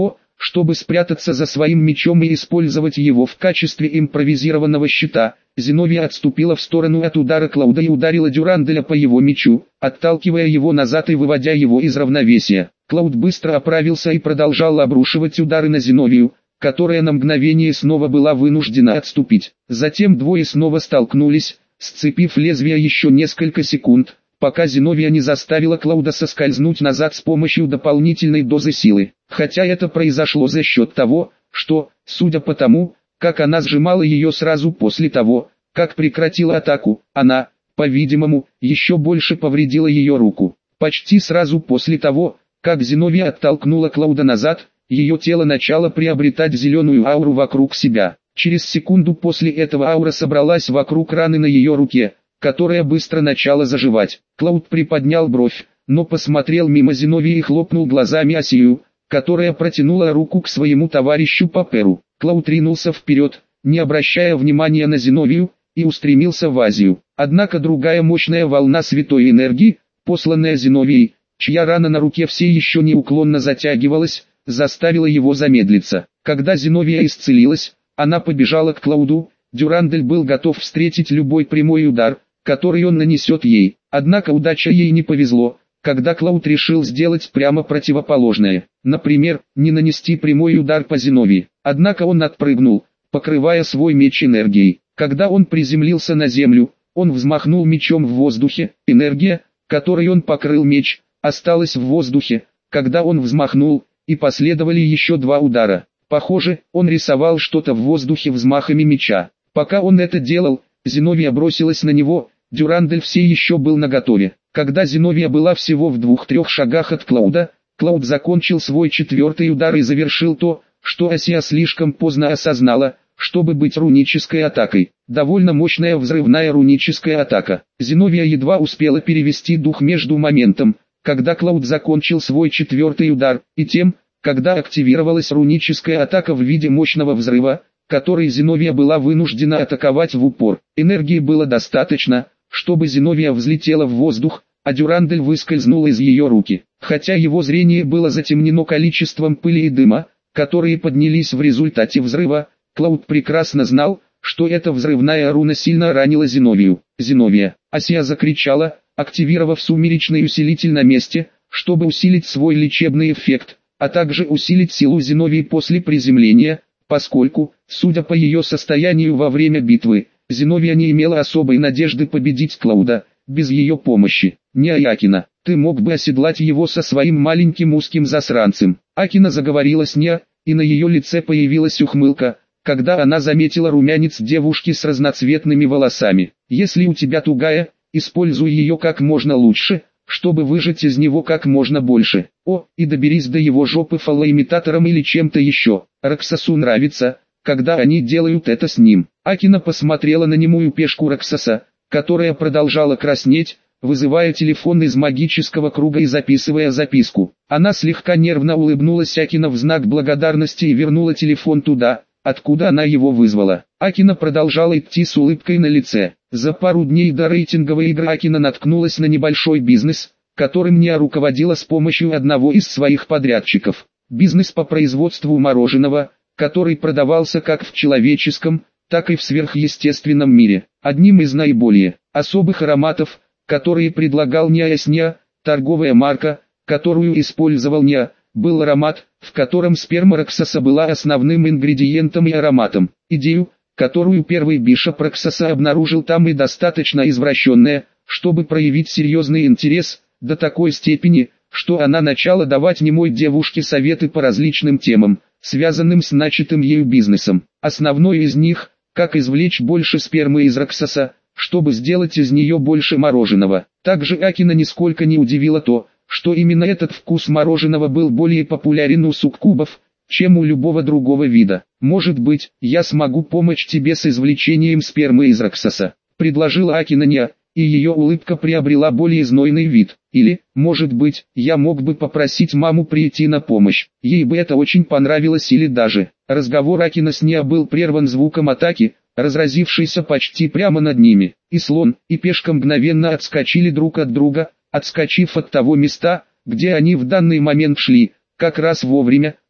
чтобы спрятаться за своим мечом и использовать его в качестве импровизированного щита. Зиновия отступила в сторону от удара Клауда и ударила Дюранделя по его мечу, отталкивая его назад и выводя его из равновесия. Клауд быстро оправился и продолжал обрушивать удары на Зиновию, которая на мгновение снова была вынуждена отступить. Затем двое снова столкнулись, сцепив лезвия еще несколько секунд, пока Зиновия не заставила Клауда соскользнуть назад с помощью дополнительной дозы силы. Хотя это произошло за счет того, что, судя по тому, как она сжимала ее сразу после того, как прекратила атаку, она, по-видимому, еще больше повредила ее руку. Почти сразу после того, как Зиновия оттолкнула Клауда назад, ее тело начало приобретать зеленую ауру вокруг себя. Через секунду после этого аура собралась вокруг раны на ее руке, которая быстро начала заживать. Клауд приподнял бровь, но посмотрел мимо Зиновии и хлопнул глазами Асию, которая протянула руку к своему товарищу по перу. Клауд ринулся вперед, не обращая внимания на Зиновию, и устремился в Азию. Однако другая мощная волна святой энергии, посланная Зиновией, чья рана на руке все еще неуклонно затягивалась, заставила его замедлиться. Когда Зиновия исцелилась, она побежала к Клауду. Дюрандель был готов встретить любой прямой удар, который он нанесет ей. Однако удача ей не повезло, когда Клауд решил сделать прямо противоположное. Например, не нанести прямой удар по Зиновии. Однако он отпрыгнул, покрывая свой меч энергией. Когда он приземлился на землю, он взмахнул мечом в воздухе. Энергия, которой он покрыл меч, осталась в воздухе, когда он взмахнул, и последовали еще два удара. Похоже, он рисовал что-то в воздухе взмахами меча. Пока он это делал, Зиновия бросилась на него. Дюрандель все еще был наготове. Когда Зиновия была всего в 2-3 шагах от Клауда, Клауд закончил свой четвертый удар и завершил то, что Асия слишком поздно осознала, чтобы быть рунической атакой. Довольно мощная взрывная руническая атака. Зиновия едва успела перевести дух между моментом, когда Клауд закончил свой четвертый удар, и тем, когда активировалась руническая атака в виде мощного взрыва, который Зиновия была вынуждена атаковать в упор. Энергии было достаточно, чтобы Зиновия взлетела в воздух, а Дюрандель выскользнул из ее руки. Хотя его зрение было затемнено количеством пыли и дыма, которые поднялись в результате взрыва, Клауд прекрасно знал, что эта взрывная руна сильно ранила Зиновию. «Зиновия!» Асия закричала, активировав сумеречный усилитель на месте, чтобы усилить свой лечебный эффект, а также усилить силу Зиновии после приземления, поскольку, судя по ее состоянию во время битвы, Зиновия не имела особой надежды победить Клауда, без ее помощи. «Не Акина, ты мог бы оседлать его со своим маленьким узким засранцем». Акина заговорила с Неа, и на ее лице появилась ухмылка, когда она заметила румянец девушки с разноцветными волосами. «Если у тебя тугая, используй ее как можно лучше, чтобы выжать из него как можно больше. О, и доберись до его жопы фалоимитатором или чем-то еще. Роксосу нравится, когда они делают это с ним». Акина посмотрела на немую пешку Роксоса, которая продолжала краснеть, вызывая телефон из магического круга и записывая записку. Она слегка нервно улыбнулась Акина в знак благодарности и вернула телефон туда, откуда она его вызвала. Акина продолжала идти с улыбкой на лице. За пару дней до рейтинговой игры Акина наткнулась на небольшой бизнес, которым Неа руководила с помощью одного из своих подрядчиков. Бизнес по производству мороженого, который продавался как в человеческом, так и в сверхъестественном мире. Одним из наиболее особых ароматов, которые предлагал Неа, торговая марка, которую использовал Неа, был аромат, в котором сперма Роксоса была основным ингредиентом и ароматом. Идею, которую первый бишоп Роксоса обнаружил там, и достаточно извращенная, чтобы проявить серьезный интерес, до такой степени, что она начала давать немой девушке советы по различным темам, связанным с начатым ею бизнесом. Основной из них – как извлечь больше спермы из Роксоса, чтобы сделать из нее больше мороженого. Также Акина нисколько не удивило то, что именно этот вкус мороженого был более популярен у суккубов, чем у любого другого вида. «Может быть, я смогу помочь тебе с извлечением спермы из Роксоса», — предложила Акина Неа, и ее улыбка приобрела более знойный вид. «Или, может быть, я мог бы попросить маму прийти на помощь. Ей бы это очень понравилось». Или даже... Разговор Акина с Неа был прерван звуком атаки, разразившейся почти прямо над ними. И слон, и пешка мгновенно отскочили друг от друга, отскочив от того места, где они в данный момент шли, как раз вовремя,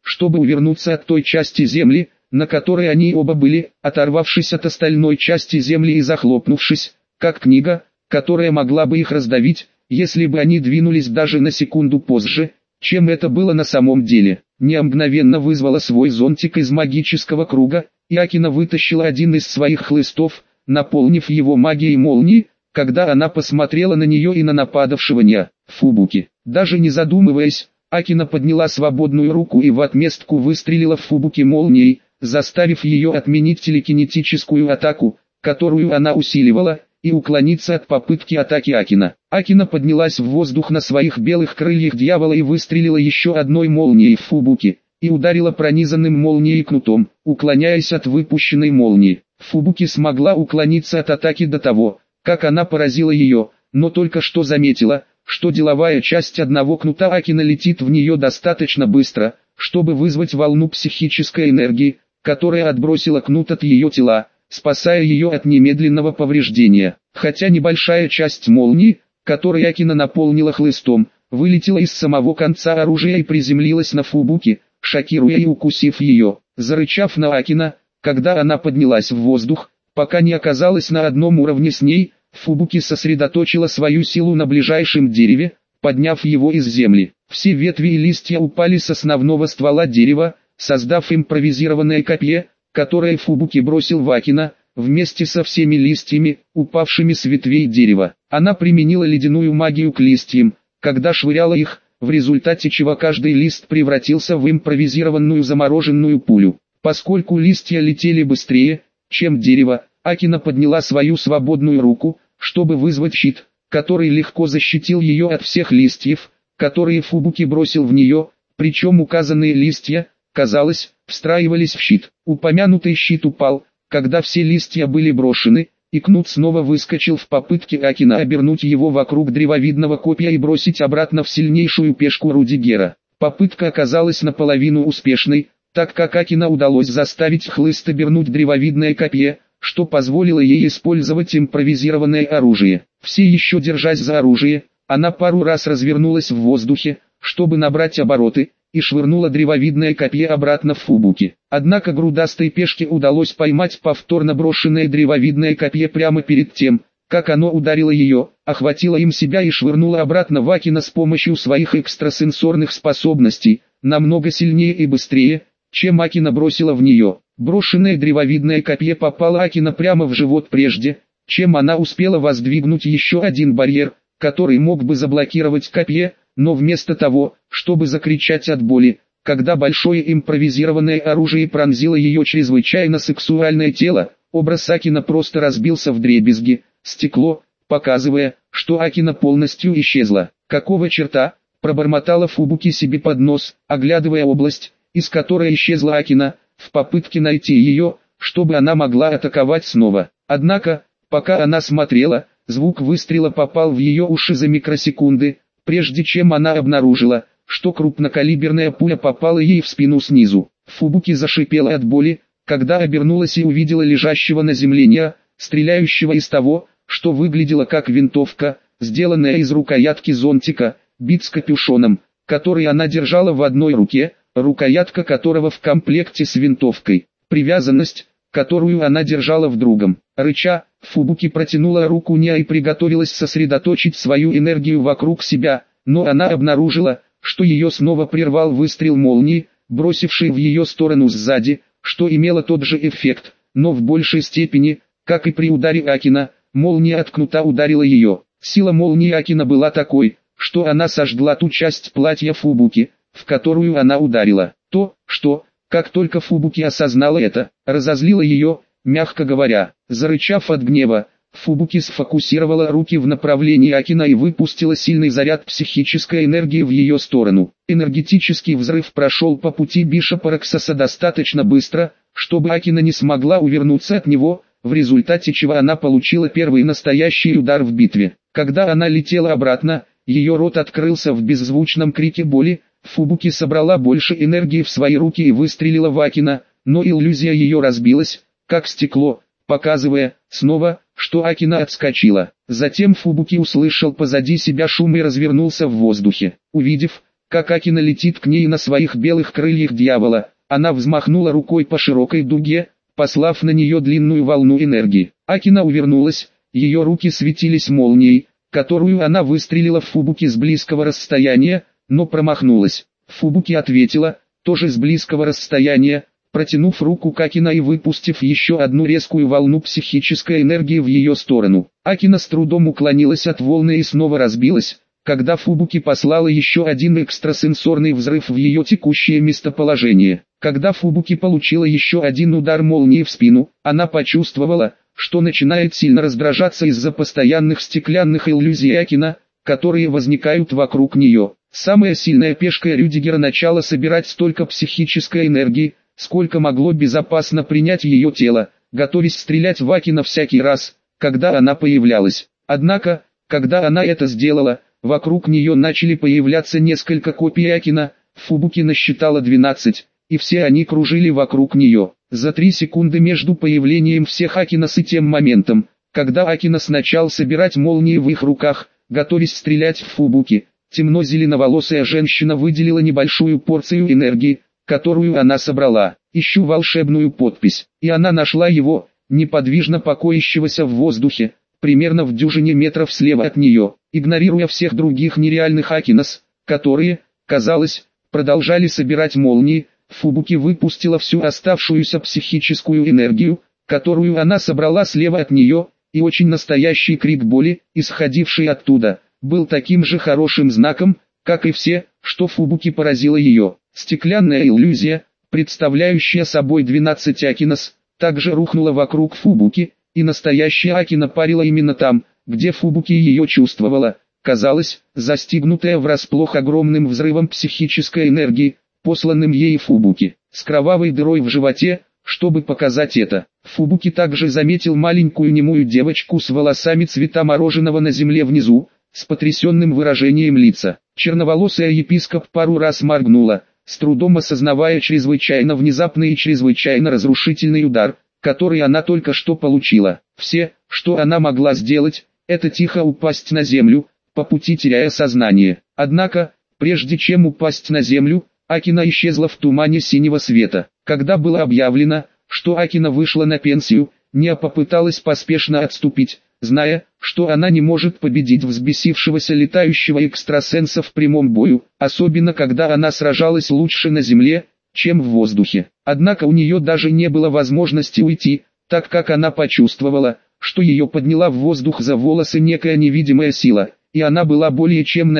чтобы увернуться от той части земли, на которой они оба были, оторвавшись от остальной части земли и захлопнувшись, как книга, которая могла бы их раздавить, если бы они двинулись даже на секунду позже, чем это было на самом деле. Ния мгновенно вызвала свой зонтик из магического круга, и Акина вытащила один из своих хлыстов, наполнив его магией молнии, когда она посмотрела на нее и на нападавшего Ния, Фубуки. Даже не задумываясь, Акина подняла свободную руку и в отместку выстрелила в Фубуки молнией, заставив ее отменить телекинетическую атаку, которую она усиливала, и уклониться от попытки атаки Акина. Акина поднялась в воздух на своих белых крыльях дьявола и выстрелила еще одной молнией в Фубуки, и ударила пронизанным молнией кнутом, уклоняясь от выпущенной молнии. Фубуки смогла уклониться от атаки до того, как она поразила ее, но только что заметила, что деловая часть одного кнута Акина летит в нее достаточно быстро, чтобы вызвать волну психической энергии, которая отбросила кнут от ее тела, спасая ее от немедленного повреждения. Хотя небольшая часть молнии, которой Акина наполнила хлыстом, вылетела из самого конца оружия и приземлилась на Фубуки, шокируя и укусив ее. Зарычав на Акина, когда она поднялась в воздух, пока не оказалась на одном уровне с ней, Фубуки сосредоточила свою силу на ближайшем дереве, подняв его из земли. Все ветви и листья упали с основного ствола дерева, создав импровизированное копье, которое Фубуки бросил в Акина, вместе со всеми листьями, упавшими с ветвей дерева. Она применила ледяную магию к листьям, когда швыряла их, в результате чего каждый лист превратился в импровизированную замороженную пулю. Поскольку листья летели быстрее, чем дерево, Акина подняла свою свободную руку, чтобы вызвать щит, который легко защитил ее от всех листьев, которые Фубуки бросил в нее, причем указанные листья, казалось, встраивались в щит. Упомянутый щит упал, когда все листья были брошены, и кнут снова выскочил в попытке Акина обернуть его вокруг древовидного копья и бросить обратно в сильнейшую пешку Рудигера. Попытка оказалась наполовину успешной, так как Акина удалось заставить хлыст обернуть древовидное копье, что позволило ей использовать импровизированное оружие. Все еще держась за оружие, она пару раз развернулась в воздухе, чтобы набрать обороты, и швырнула древовидное копье обратно в Фубуки. Однако грудастой пешке удалось поймать повторно брошенное древовидное копье прямо перед тем, как оно ударило ее, охватило им себя и швырнуло обратно в Акина с помощью своих экстрасенсорных способностей, намного сильнее и быстрее, чем Акина бросила в нее. Брошенное древовидное копье попало Акина прямо в живот прежде, чем она успела воздвигнуть еще один барьер, который мог бы заблокировать копье, но вместо того, чтобы закричать от боли, когда большое импровизированное оружие пронзило ее чрезвычайно сексуальное тело, образ Акина просто разбился вдребезги, стекло, показывая, что Акина полностью исчезла. «Какого черта?» – пробормотала Фубуки себе под нос, оглядывая область, из которой исчезла Акина, в попытке найти ее, чтобы она могла атаковать снова. Однако, пока она смотрела, звук выстрела попал в ее уши за микросекунды, прежде чем она обнаружила, что крупнокалиберная пуля попала ей в спину снизу. Фубуки зашипела от боли, когда обернулась и увидела лежащего на земле Ния, стреляющего из того, что выглядело как винтовка, сделанная из рукоятки зонтика, бит с капюшоном, который она держала в одной руке, рукоятка которого в комплекте с винтовкой. Привязанность, которую она держала в другом. Рыча, Фубуки протянула руку Ния и приготовилась сосредоточить свою энергию вокруг себя, но она обнаружила, что ее снова прервал выстрел молнии, бросивший в ее сторону сзади, что имело тот же эффект, но в большей степени, как и при ударе Акина, молния от кнута ударила ее. Сила молнии Акина была такой, что она сожгла ту часть платья Фубуки, в которую она ударила. То, что, как только Фубуки осознала это, разозлило ее, мягко говоря. Зарычав от гнева, Фубуки сфокусировала руки в направлении Акина и выпустила сильный заряд психической энергии в ее сторону. Энергетический взрыв прошел по пути Бишопа Роксаса достаточно быстро, чтобы Акина не смогла увернуться от него, в результате чего она получила первый настоящий удар в битве. Когда она летела обратно, ее рот открылся в беззвучном крике боли. Фубуки собрала больше энергии в свои руки и выстрелила в Акина, но иллюзия ее разбилась, как стекло, показывая, снова, что Акина отскочила. Затем Фубуки услышал позади себя шум и развернулся в воздухе. Увидев, как Акина летит к ней на своих белых крыльях дьявола. Она взмахнула рукой по широкой дуге, послав на нее длинную волну энергии. Акина увернулась, ее руки светились молнией, которую она выстрелила в Фубуки с близкого расстояния, но промахнулась. Фубуки ответила, тоже с близкого расстояния, протянув руку к Акина и выпустив еще одну резкую волну психической энергии в ее сторону. Акина с трудом уклонилась от волны и снова разбилась, когда Фубуки послала еще один экстрасенсорный взрыв в ее текущее местоположение. Когда Фубуки получила еще один удар молнии в спину, она почувствовала, что начинает сильно раздражаться из-за постоянных стеклянных иллюзий Акина, которые возникают вокруг нее. Самая сильная пешка Рюдигера начала собирать столько психической энергии, сколько могло безопасно принять ее тело, готовясь стрелять в Акина всякий раз, когда она появлялась. Однако, когда она это сделала, вокруг нее начали появляться несколько копий Акина, Фубуки насчитала 12, и все они кружили вокруг нее. За 3 секунды между появлением всех Акинос и тем моментом, когда Акинос начал собирать молнии в их руках, готовясь стрелять в Фубуки, темно-зеленоволосая женщина выделила небольшую порцию энергии, которую она собрала. «Ищу волшебную подпись», и она нашла его, неподвижно покоящегося в воздухе, примерно в дюжине метров слева от нее, игнорируя всех других нереальных Акинос, которые, казалось, продолжали собирать молнии. Фубуки выпустила всю оставшуюся психическую энергию, которую она собрала слева от нее, и очень настоящий крик боли, исходивший оттуда, был таким же хорошим знаком, как и все, что Фубуки поразило ее. Стеклянная иллюзия, представляющая собой 12 Акинос, также рухнула вокруг Фубуки, и настоящая Акина парила именно там, где Фубуки ее чувствовала, казалось, застигнутая врасплох огромным взрывом психической энергии, посланным ей Фубуки, с кровавой дырой в животе. Чтобы показать это, Фубуки также заметил маленькую немую девочку с волосами цвета мороженого на земле внизу, с потрясенным выражением лица. Черноволосая епископ пару раз моргнула, с трудом осознавая чрезвычайно внезапный и чрезвычайно разрушительный удар, который она только что получила. Все, что она могла сделать, это тихо упасть на землю, по пути теряя сознание. Однако, прежде чем упасть на землю, Акина исчезла в тумане синего света. Когда было объявлено, что Акина вышла на пенсию, Ния попыталась поспешно отступить, зная, что она не может победить взбесившегося летающего экстрасенса в прямом бою, особенно когда она сражалась лучше на земле, чем в воздухе. Однако у нее даже не было возможности уйти, так как она почувствовала, что ее подняла в воздух за волосы некая невидимая сила, и она была более чем на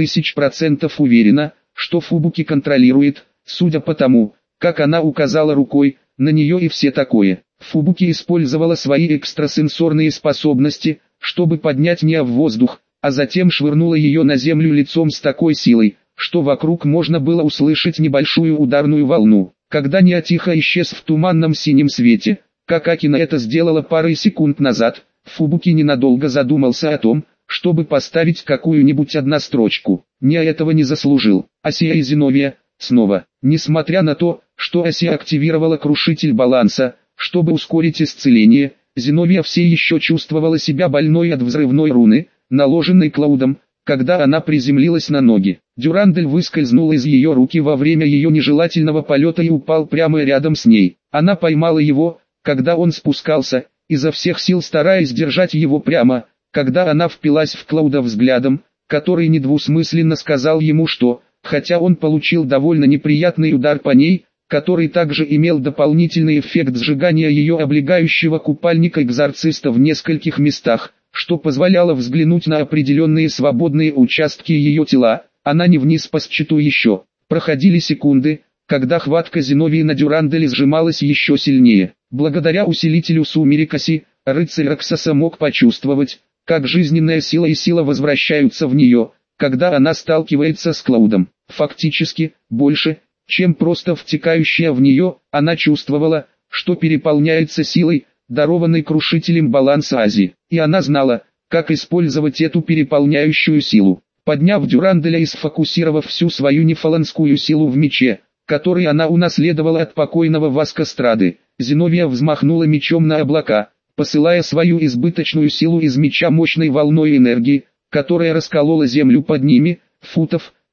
9000% уверена, что Фубуки контролирует, судя по тому, как она указала рукой, на нее и все такое. Фубуки использовала свои экстрасенсорные способности, чтобы поднять Ния в воздух, а затем швырнула ее на землю лицом с такой силой, что вокруг можно было услышать небольшую ударную волну. Когда Ния тихо исчез в туманном синем свете, как Акина это сделала парой секунд назад, Фубуки ненадолго задумался о том, чтобы поставить какую-нибудь однострочку. Ния этого не заслужил. Асия и Зиновия, снова, несмотря на то, что Асия активировала крушитель баланса, чтобы ускорить исцеление, Зиновия все еще чувствовала себя больной от взрывной руны, наложенной Клаудом, когда она приземлилась на ноги. Дюрандель выскользнул из ее руки во время ее нежелательного полета и упал прямо рядом с ней. Она поймала его, когда он спускался, изо всех сил стараясь держать его прямо, когда она впилась в Клауда взглядом, который недвусмысленно сказал ему, что, хотя он получил довольно неприятный удар по ней, который также имел дополнительный эффект сжигания ее облегающего купальника экзорциста в нескольких местах, что позволяло взглянуть на определенные свободные участки ее тела, она не вниз по счету еще. Проходили секунды, когда хватка Зиновии на Дюранделе сжималась еще сильнее. Благодаря усилителю Сумерикаси, рыцарь Роксоса мог почувствовать, как жизненная сила и сила возвращаются в нее, когда она сталкивается с Клаудом. Фактически, больше, чем просто втекающая в нее, она чувствовала, что переполняется силой, дарованной крушителем баланса Азии. И она знала, как использовать эту переполняющую силу. Подняв Дюранделя и сфокусировав всю свою нефаланскую силу в мече, который она унаследовала от покойного Васка Страды, Зиновия взмахнула мечом на облака, посылая свою избыточную силу из меча мощной волной энергии, которая расколола землю под ними, футов,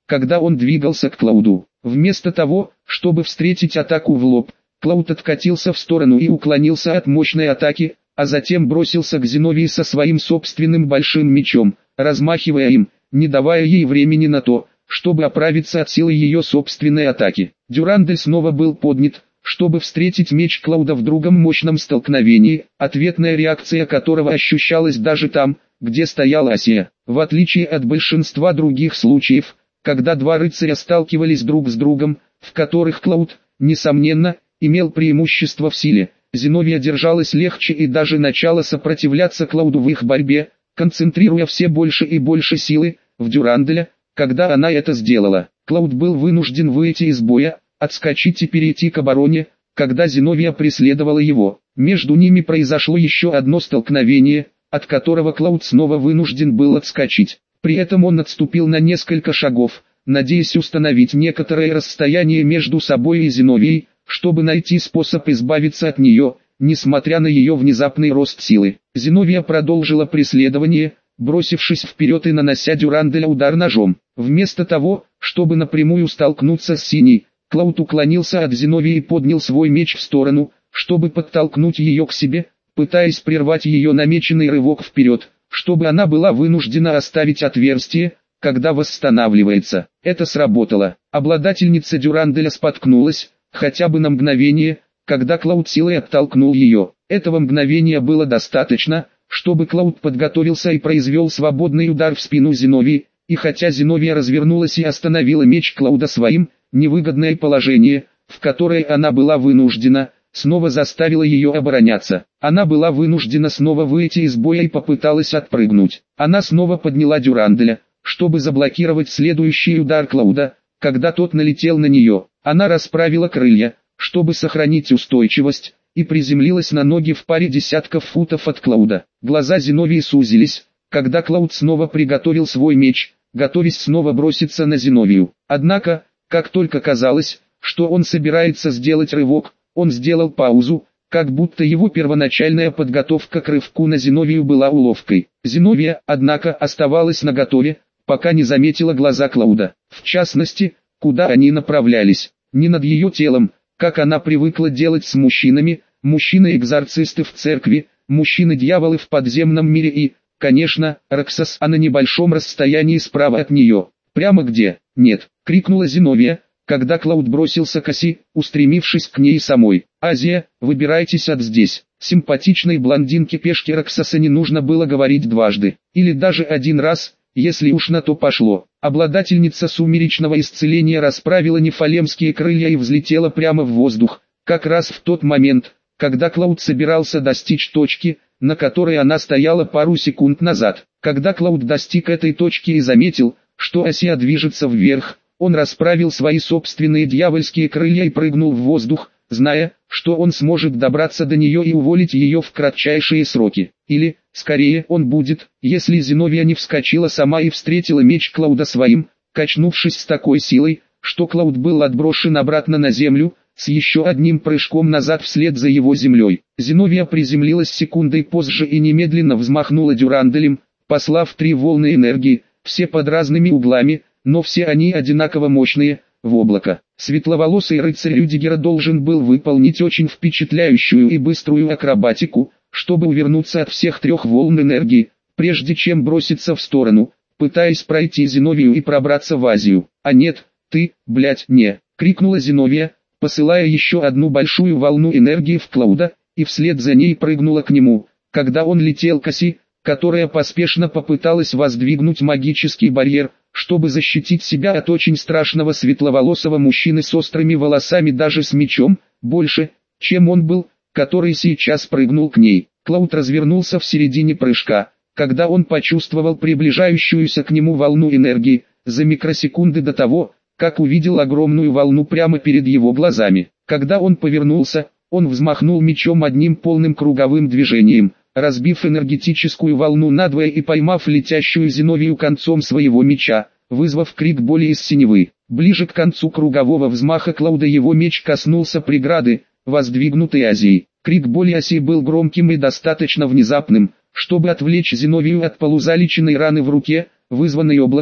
когда он двигался к Клауду. Вместо того, чтобы встретить атаку в лоб, Клауд откатился в сторону и уклонился от мощной атаки, а затем бросился к Зиновии со своим собственным большим мечом, размахивая им, не давая ей времени на то, чтобы оправиться от силы ее собственной атаки. Дюрандель снова был поднят, чтобы встретить меч Клауда в другом мощном столкновении, ответная реакция которого ощущалась даже там, где стояла Асия. В отличие от большинства других случаев, когда два рыцаря сталкивались друг с другом, в которых Клауд, несомненно, имел преимущество в силе, Зиновия держалась легче и даже начала сопротивляться Клауду в их борьбе, концентрируя все больше и больше силы в Дюранделя. Когда она это сделала, Клауд был вынужден выйти из боя, отскочить и перейти к обороне, когда Зиновия преследовала его. Между ними произошло еще одно столкновение, от которого Клауд снова вынужден был отскочить. При этом он отступил на несколько шагов, надеясь установить некоторое расстояние между собой и Зиновией, чтобы найти способ избавиться от нее, несмотря на ее внезапный рост силы. Зиновия продолжила преследование, бросившись вперед и нанося Дюранделя удар ножом. Вместо того, чтобы напрямую столкнуться с Синей, Клауд уклонился от Зиновии и поднял свой меч в сторону, чтобы подтолкнуть ее к себе, пытаясь прервать ее намеченный рывок вперед, чтобы она была вынуждена оставить отверстие, когда восстанавливается. Это сработало. Обладательница Дюранделя споткнулась, хотя бы на мгновение, когда Клауд силой оттолкнул ее. Этого мгновения было достаточно, чтобы Клауд подготовился и произвел свободный удар в спину Зиновии, и хотя Зиновия развернулась и остановила меч Клауда своим, невыгодное положение, в которое она была вынуждена, снова заставило ее обороняться. Она была вынуждена снова выйти из боя и попыталась отпрыгнуть. Она снова подняла Дюранделя, чтобы заблокировать следующий удар Клауда, когда тот налетел на нее. Она расправила крылья, чтобы сохранить устойчивость, и приземлилась на ноги в паре десятков футов от Клауда. Глаза Зиновии сузились, когда Клауд снова приготовил свой меч, готовясь снова броситься на Зиновию. Однако, как только казалось, что он собирается сделать рывок, он сделал паузу, как будто его первоначальная подготовка к рывку на Зиновию была уловкой. Зиновия, однако, оставалась наготове, пока не заметила глаза Клауда. В частности, куда они направлялись, не над ее телом, как она привыкла делать с мужчинами, мужчины-экзорцисты в церкви, мужчины-дьяволы в подземном мире и, конечно, Роксос, а на небольшом расстоянии справа от нее. Прямо где? Нет, крикнула Зиновия, когда Клауд бросился к оси, устремившись к ней самой. Азия, выбирайтесь от здесь. Симпатичной блондинке пешки Роксоса не нужно было говорить дважды, или даже один раз, если уж на то пошло. Обладательница сумеречного исцеления расправила нефалемские крылья и взлетела прямо в воздух, как раз в тот момент, когда Клауд собирался достичь точки, на которой она стояла пару секунд назад. Когда Клауд достиг этой точки и заметил, что Асия движется вверх, он расправил свои собственные дьявольские крылья и прыгнул в воздух, зная, что он сможет добраться до нее и уволить ее в кратчайшие сроки. Или, скорее, он будет, если Зиновия не вскочила сама и встретила меч Клауда своим, качнувшись с такой силой, что Клауд был отброшен обратно на землю, с еще одним прыжком назад вслед за его землей. Зиновия приземлилась секундой позже и немедленно взмахнула Дюранделем, послав 3 волны энергии, все под разными углами, но все они одинаково мощные, в облако. Светловолосый рыцарь Рюдигера должен был выполнить очень впечатляющую и быструю акробатику, чтобы увернуться от всех 3 волн энергии, прежде чем броситься в сторону, пытаясь пройти Зиновию и пробраться в Азию. «А нет, ты, блядь, не!» — крикнула Зиновия, посылая еще одну большую волну энергии в Клауда, и вслед за ней прыгнула к нему, когда он летел к оси, которая поспешно попыталась воздвигнуть магический барьер, чтобы защитить себя от очень страшного светловолосого мужчины с острыми волосами даже с мечом, больше, чем он был, который сейчас прыгнул к ней. Клауд развернулся в середине прыжка, когда он почувствовал приближающуюся к нему волну энергии, за микросекунды до того, как увидел огромную волну прямо перед его глазами. Когда он повернулся, он взмахнул мечом одним полным круговым движением, разбив энергетическую волну надвое и поймав летящую Зиновию концом своего меча, вызвав крик боли из синевы. Ближе к концу кругового взмаха Клауда его меч коснулся преграды, воздвигнутой Азией. Крик боли Асии был громким и достаточно внезапным, чтобы отвлечь Зиновию от полузалеченной раны в руке, вызванной облака,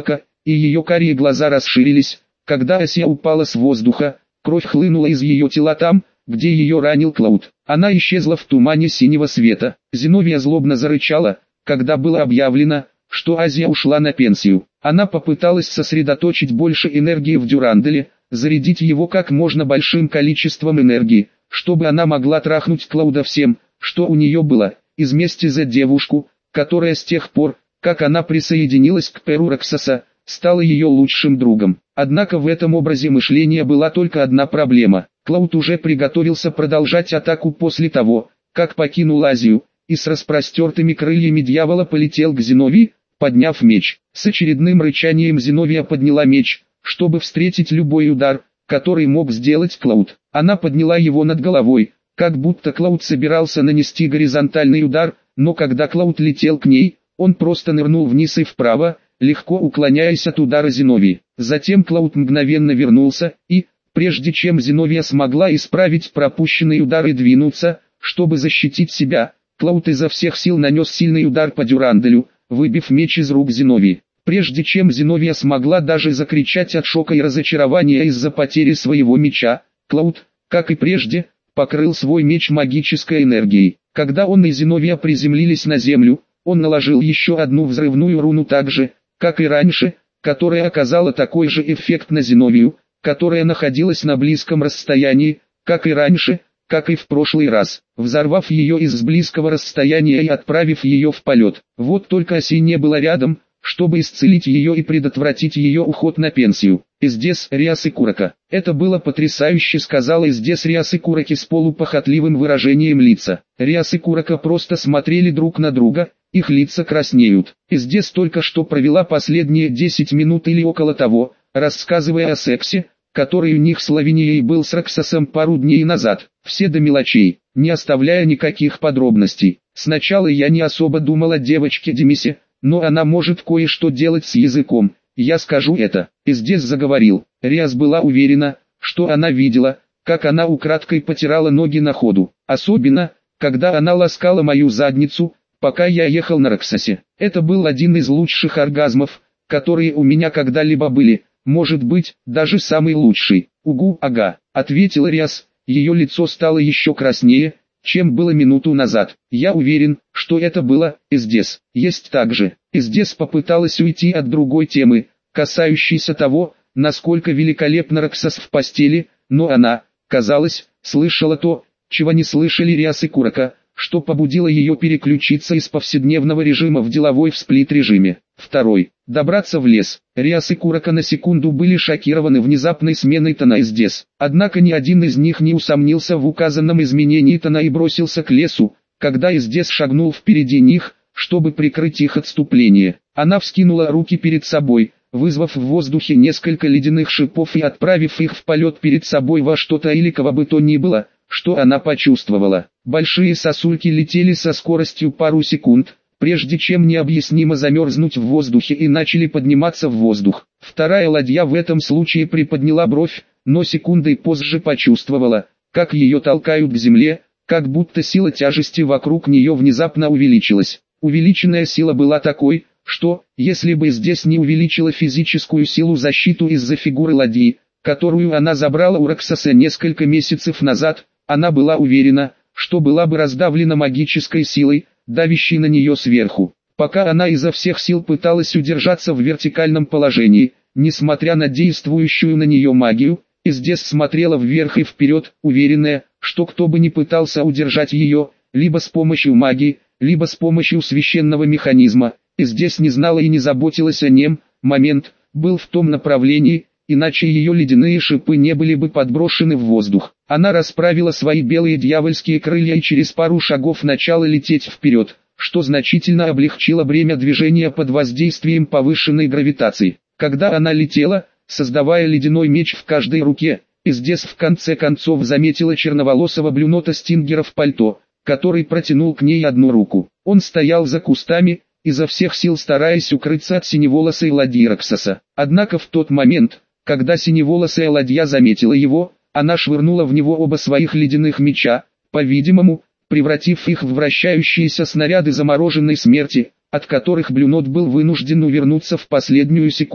и ее карие глаза расширились, когда Асия упала с воздуха, кровь хлынула из ее тела там, где ее ранил Клауд. Она исчезла в тумане синего света. Зиновия злобно зарычала, когда было объявлено, что Азия ушла на пенсию. Она попыталась сосредоточить больше энергии в Дюранделе, зарядить его как можно большим количеством энергии, чтобы она могла трахнуть Клауда всем, что у нее было, из мести за девушку, которая с тех пор, как она присоединилась к Перу Роксоса, стала ее лучшим другом. Однако в этом образе мышления была только одна проблема. Клауд уже приготовился продолжать атаку после того, как покинул Азию, и с распростертыми крыльями дьявола полетел к Зиновии, подняв меч. С очередным рычанием Зиновия подняла меч, чтобы встретить любой удар, который мог сделать Клауд. Она подняла его над головой, как будто Клауд собирался нанести горизонтальный удар, но когда Клауд летел к ней, он просто нырнул вниз и вправо, легко уклоняясь от удара Зиновии. Затем Клауд мгновенно вернулся, и, прежде чем Зиновия смогла исправить пропущенный удар и двинуться, чтобы защитить себя, Клауд изо всех сил нанес сильный удар по Дюранделю, выбив меч из рук Зиновии. Прежде чем Зиновия смогла даже закричать от шока и разочарования из-за потери своего меча, Клауд, как и прежде, покрыл свой меч магической энергией. Когда он и Зиновия приземлились на землю, он наложил еще одну взрывную руну так же, как и раньше, которая оказала такой же эффект на Зиновию, которая находилась на близком расстоянии, как и раньше, как и в прошлый раз, взорвав ее из близкого расстояния и отправив ее в полет. Вот только Аси не было рядом, чтобы исцелить ее и предотвратить ее уход на пенсию. «Издес Риасы Курака». «Это было потрясающе», — сказала Издес Риасы Кураки с полупохотливым выражением лица. Риасы Курака просто смотрели друг на друга, их лица краснеют. Издес только что провела последние 10 минут или около того, рассказывая о сексе, который у них с Лавинией был с Роксосом пару дней назад. Все до мелочей, не оставляя никаких подробностей. Сначала я не особо думал о девочке Демисе, но она может кое-что делать с языком, я скажу это. Издес заговорил. Риас была уверена, что она видела, как она украдкой потирала ноги на ходу. Особенно, когда она ласкала мою задницу, пока я ехал на Роксосе. Это был один из лучших оргазмов, которые у меня когда-либо были, может быть, даже самый лучший. «Угу, ага», — ответила Риас, ее лицо стало еще краснее, чем было минуту назад. «Я уверен, что это было, Издес». Есть также. Издес попыталась уйти от другой темы, касающейся того, насколько великолепна Роксос в постели, но она, казалось, слышала то, чего не слышали Риас и Курака, что побудило ее переключиться из повседневного режима в деловой в сплит-режиме. Второй. Добраться в лес. Риас и Курака на секунду были шокированы внезапной сменой тона Издес. Однако ни один из них не усомнился в указанном изменении тона и бросился к лесу, когда Издес шагнул впереди них, чтобы прикрыть их отступление. Она вскинула руки перед собой, вызвав в воздухе несколько ледяных шипов и отправив их в полет перед собой во что-то или кого бы то ни было, что она почувствовала. Большие сосульки летели со скоростью пару секунд, прежде чем необъяснимо замерзнуть в воздухе и начали подниматься в воздух. Вторая ладья в этом случае приподняла бровь, но секундой позже почувствовала, как ее толкают к земле, как будто сила тяжести вокруг нее внезапно увеличилась. Увеличенная сила была такой, что, если бы здесь не увеличила физическую силу защиту из-за фигуры ладьи, которую она забрала у Роксоса несколько месяцев назад, она была уверена, что была бы раздавлена магической силой, давящей на нее сверху. Пока она изо всех сил пыталась удержаться в вертикальном положении, несмотря на действующую на нее магию, Издес смотрела вверх и вперед, уверенная, что кто бы ни пытался удержать ее, либо с помощью магии, либо с помощью священного механизма, Издес не знала и не заботилась о нем, момент был в том направлении, иначе ее ледяные шипы не были бы подброшены в воздух. Она расправила свои белые дьявольские крылья и через пару шагов начала лететь вперед, что значительно облегчило бремя движения под воздействием повышенной гравитации. Когда она летела, создавая ледяной меч в каждой руке, Издес в конце концов заметила черноволосого блюнота Стингера в пальто, который протянул к ней одну руку. Он стоял за кустами, изо всех сил стараясь укрыться от синеволосой ладьи Роксоса. Однако в тот момент, когда синеволосая ладья заметила его, она швырнула в него оба своих ледяных меча, по-видимому, превратив их в вращающиеся снаряды замороженной смерти, от которых блюнот был вынужден увернуться в последнюю секунду.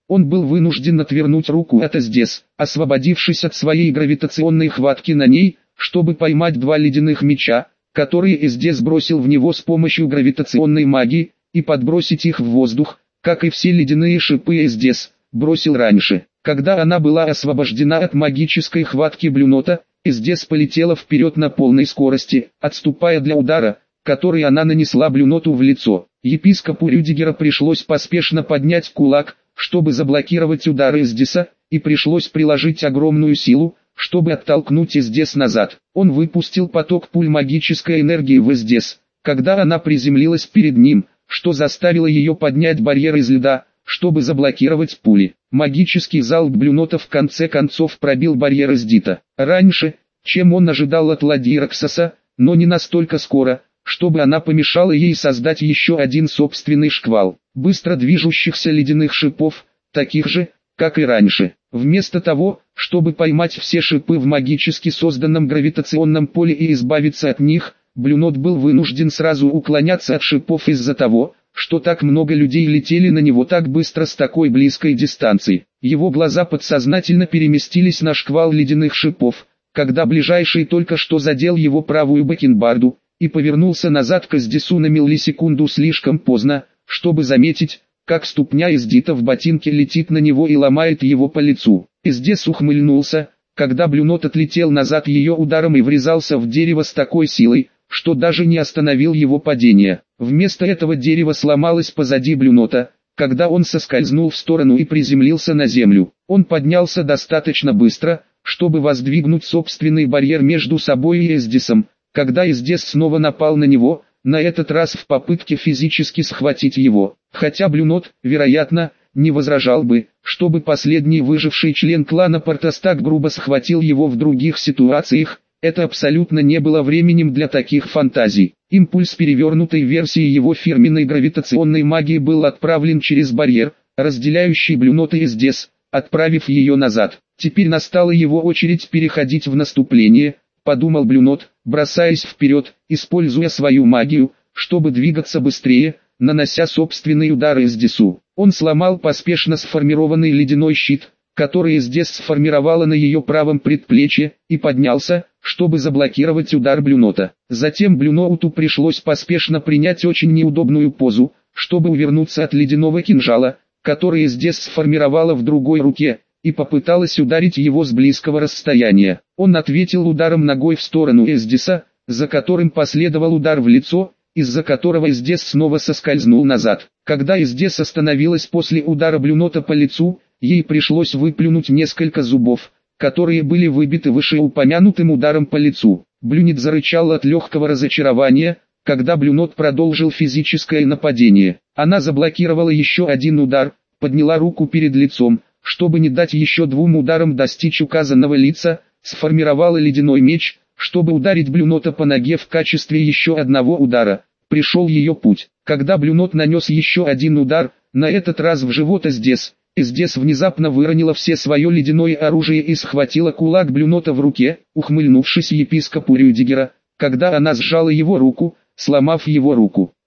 Он был вынужден отвернуть руку от Эздес, освободившись от своей гравитационной хватки на ней, чтобы поймать два ледяных меча, которые Эздес бросил в него с помощью гравитационной магии, и подбросить их в воздух, как и все ледяные шипы Эздес бросил раньше. Когда она была освобождена от магической хватки Блюнота, Эздес полетела вперед на полной скорости, отступая для удара, который она нанесла Блюноту в лицо. Епископу Рюдигера пришлось поспешно поднять кулак, чтобы заблокировать удары Эздеса, и пришлось приложить огромную силу, чтобы оттолкнуть Эздес назад. Он выпустил поток пуль магической энергии в Эздес, когда она приземлилась перед ним, что заставило ее поднять барьер из льда, чтобы заблокировать пули. Магический залп Блюнота в конце концов пробил барьер Эздита. Раньше, чем он ожидал от ладьи Роксоса, но не настолько скоро, чтобы она помешала ей создать еще один собственный шквал быстро движущихся ледяных шипов, таких же, как и раньше. Вместо того, чтобы поймать все шипы в магически созданном гравитационном поле и избавиться от них, Блюнот был вынужден сразу уклоняться от шипов из-за того, что так много людей летели на него так быстро с такой близкой дистанции. Его глаза подсознательно переместились на шквал ледяных шипов, когда ближайший только что задел его правую бакенбарду, и повернулся назад к Эздесу на миллисекунду слишком поздно, чтобы заметить, как ступня Эздита в ботинке летит на него и ломает его по лицу. Эздес ухмыльнулся, когда Блюнот отлетел назад ее ударом и врезался в дерево с такой силой, что даже не остановил его падение. Вместо этого дерево сломалось позади Блюнота, когда он соскользнул в сторону и приземлился на землю. Он поднялся достаточно быстро, чтобы воздвигнуть собственный барьер между собой и Эздесом, когда Эздес снова напал на него, на этот раз в попытке физически схватить его. Хотя Блюнот, вероятно, не возражал бы, чтобы последний выживший член клана Портос так грубо схватил его в других ситуациях, это абсолютно не было временем для таких фантазий. Импульс перевернутой версии его фирменной гравитационной магии был отправлен через барьер, разделяющий Блюнот и Эздес, отправив ее назад. Теперь настала его очередь переходить в наступление, подумал Блюнот, бросаясь вперед, используя свою магию, чтобы двигаться быстрее, нанося собственный удар Эздесу. Он сломал поспешно сформированный ледяной щит, который Эздес сформировала на ее правом предплечье, и поднялся, чтобы заблокировать удар Блюнота. Затем Блюноту пришлось поспешно принять очень неудобную позу, чтобы увернуться от ледяного кинжала, который Эздес сформировала в другой руке, и попыталась ударить его с близкого расстояния. Он ответил ударом ногой в сторону Эздеса, за которым последовал удар в лицо, из-за которого Эздес снова соскользнул назад. Когда Эздес остановилась после удара Блюнота по лицу, ей пришлось выплюнуть несколько зубов, которые были выбиты вышеупомянутым ударом по лицу. Блюнет зарычал от легкого разочарования, когда Блюнот продолжил физическое нападение. Она заблокировала еще один удар, подняла руку перед лицом, чтобы не дать еще двум ударам достичь указанного лица, сформировала ледяной меч, чтобы ударить Блюнота по ноге в качестве еще одного удара. Пришел ее путь. Когда Блюнот нанес еще один удар, на этот раз в живот Эздес, Эздес внезапно выронила все свое ледяное оружие и схватила кулак Блюнота в руке, ухмыльнувшись епископу Рюдигера, когда она сжала его руку, сломав его руку.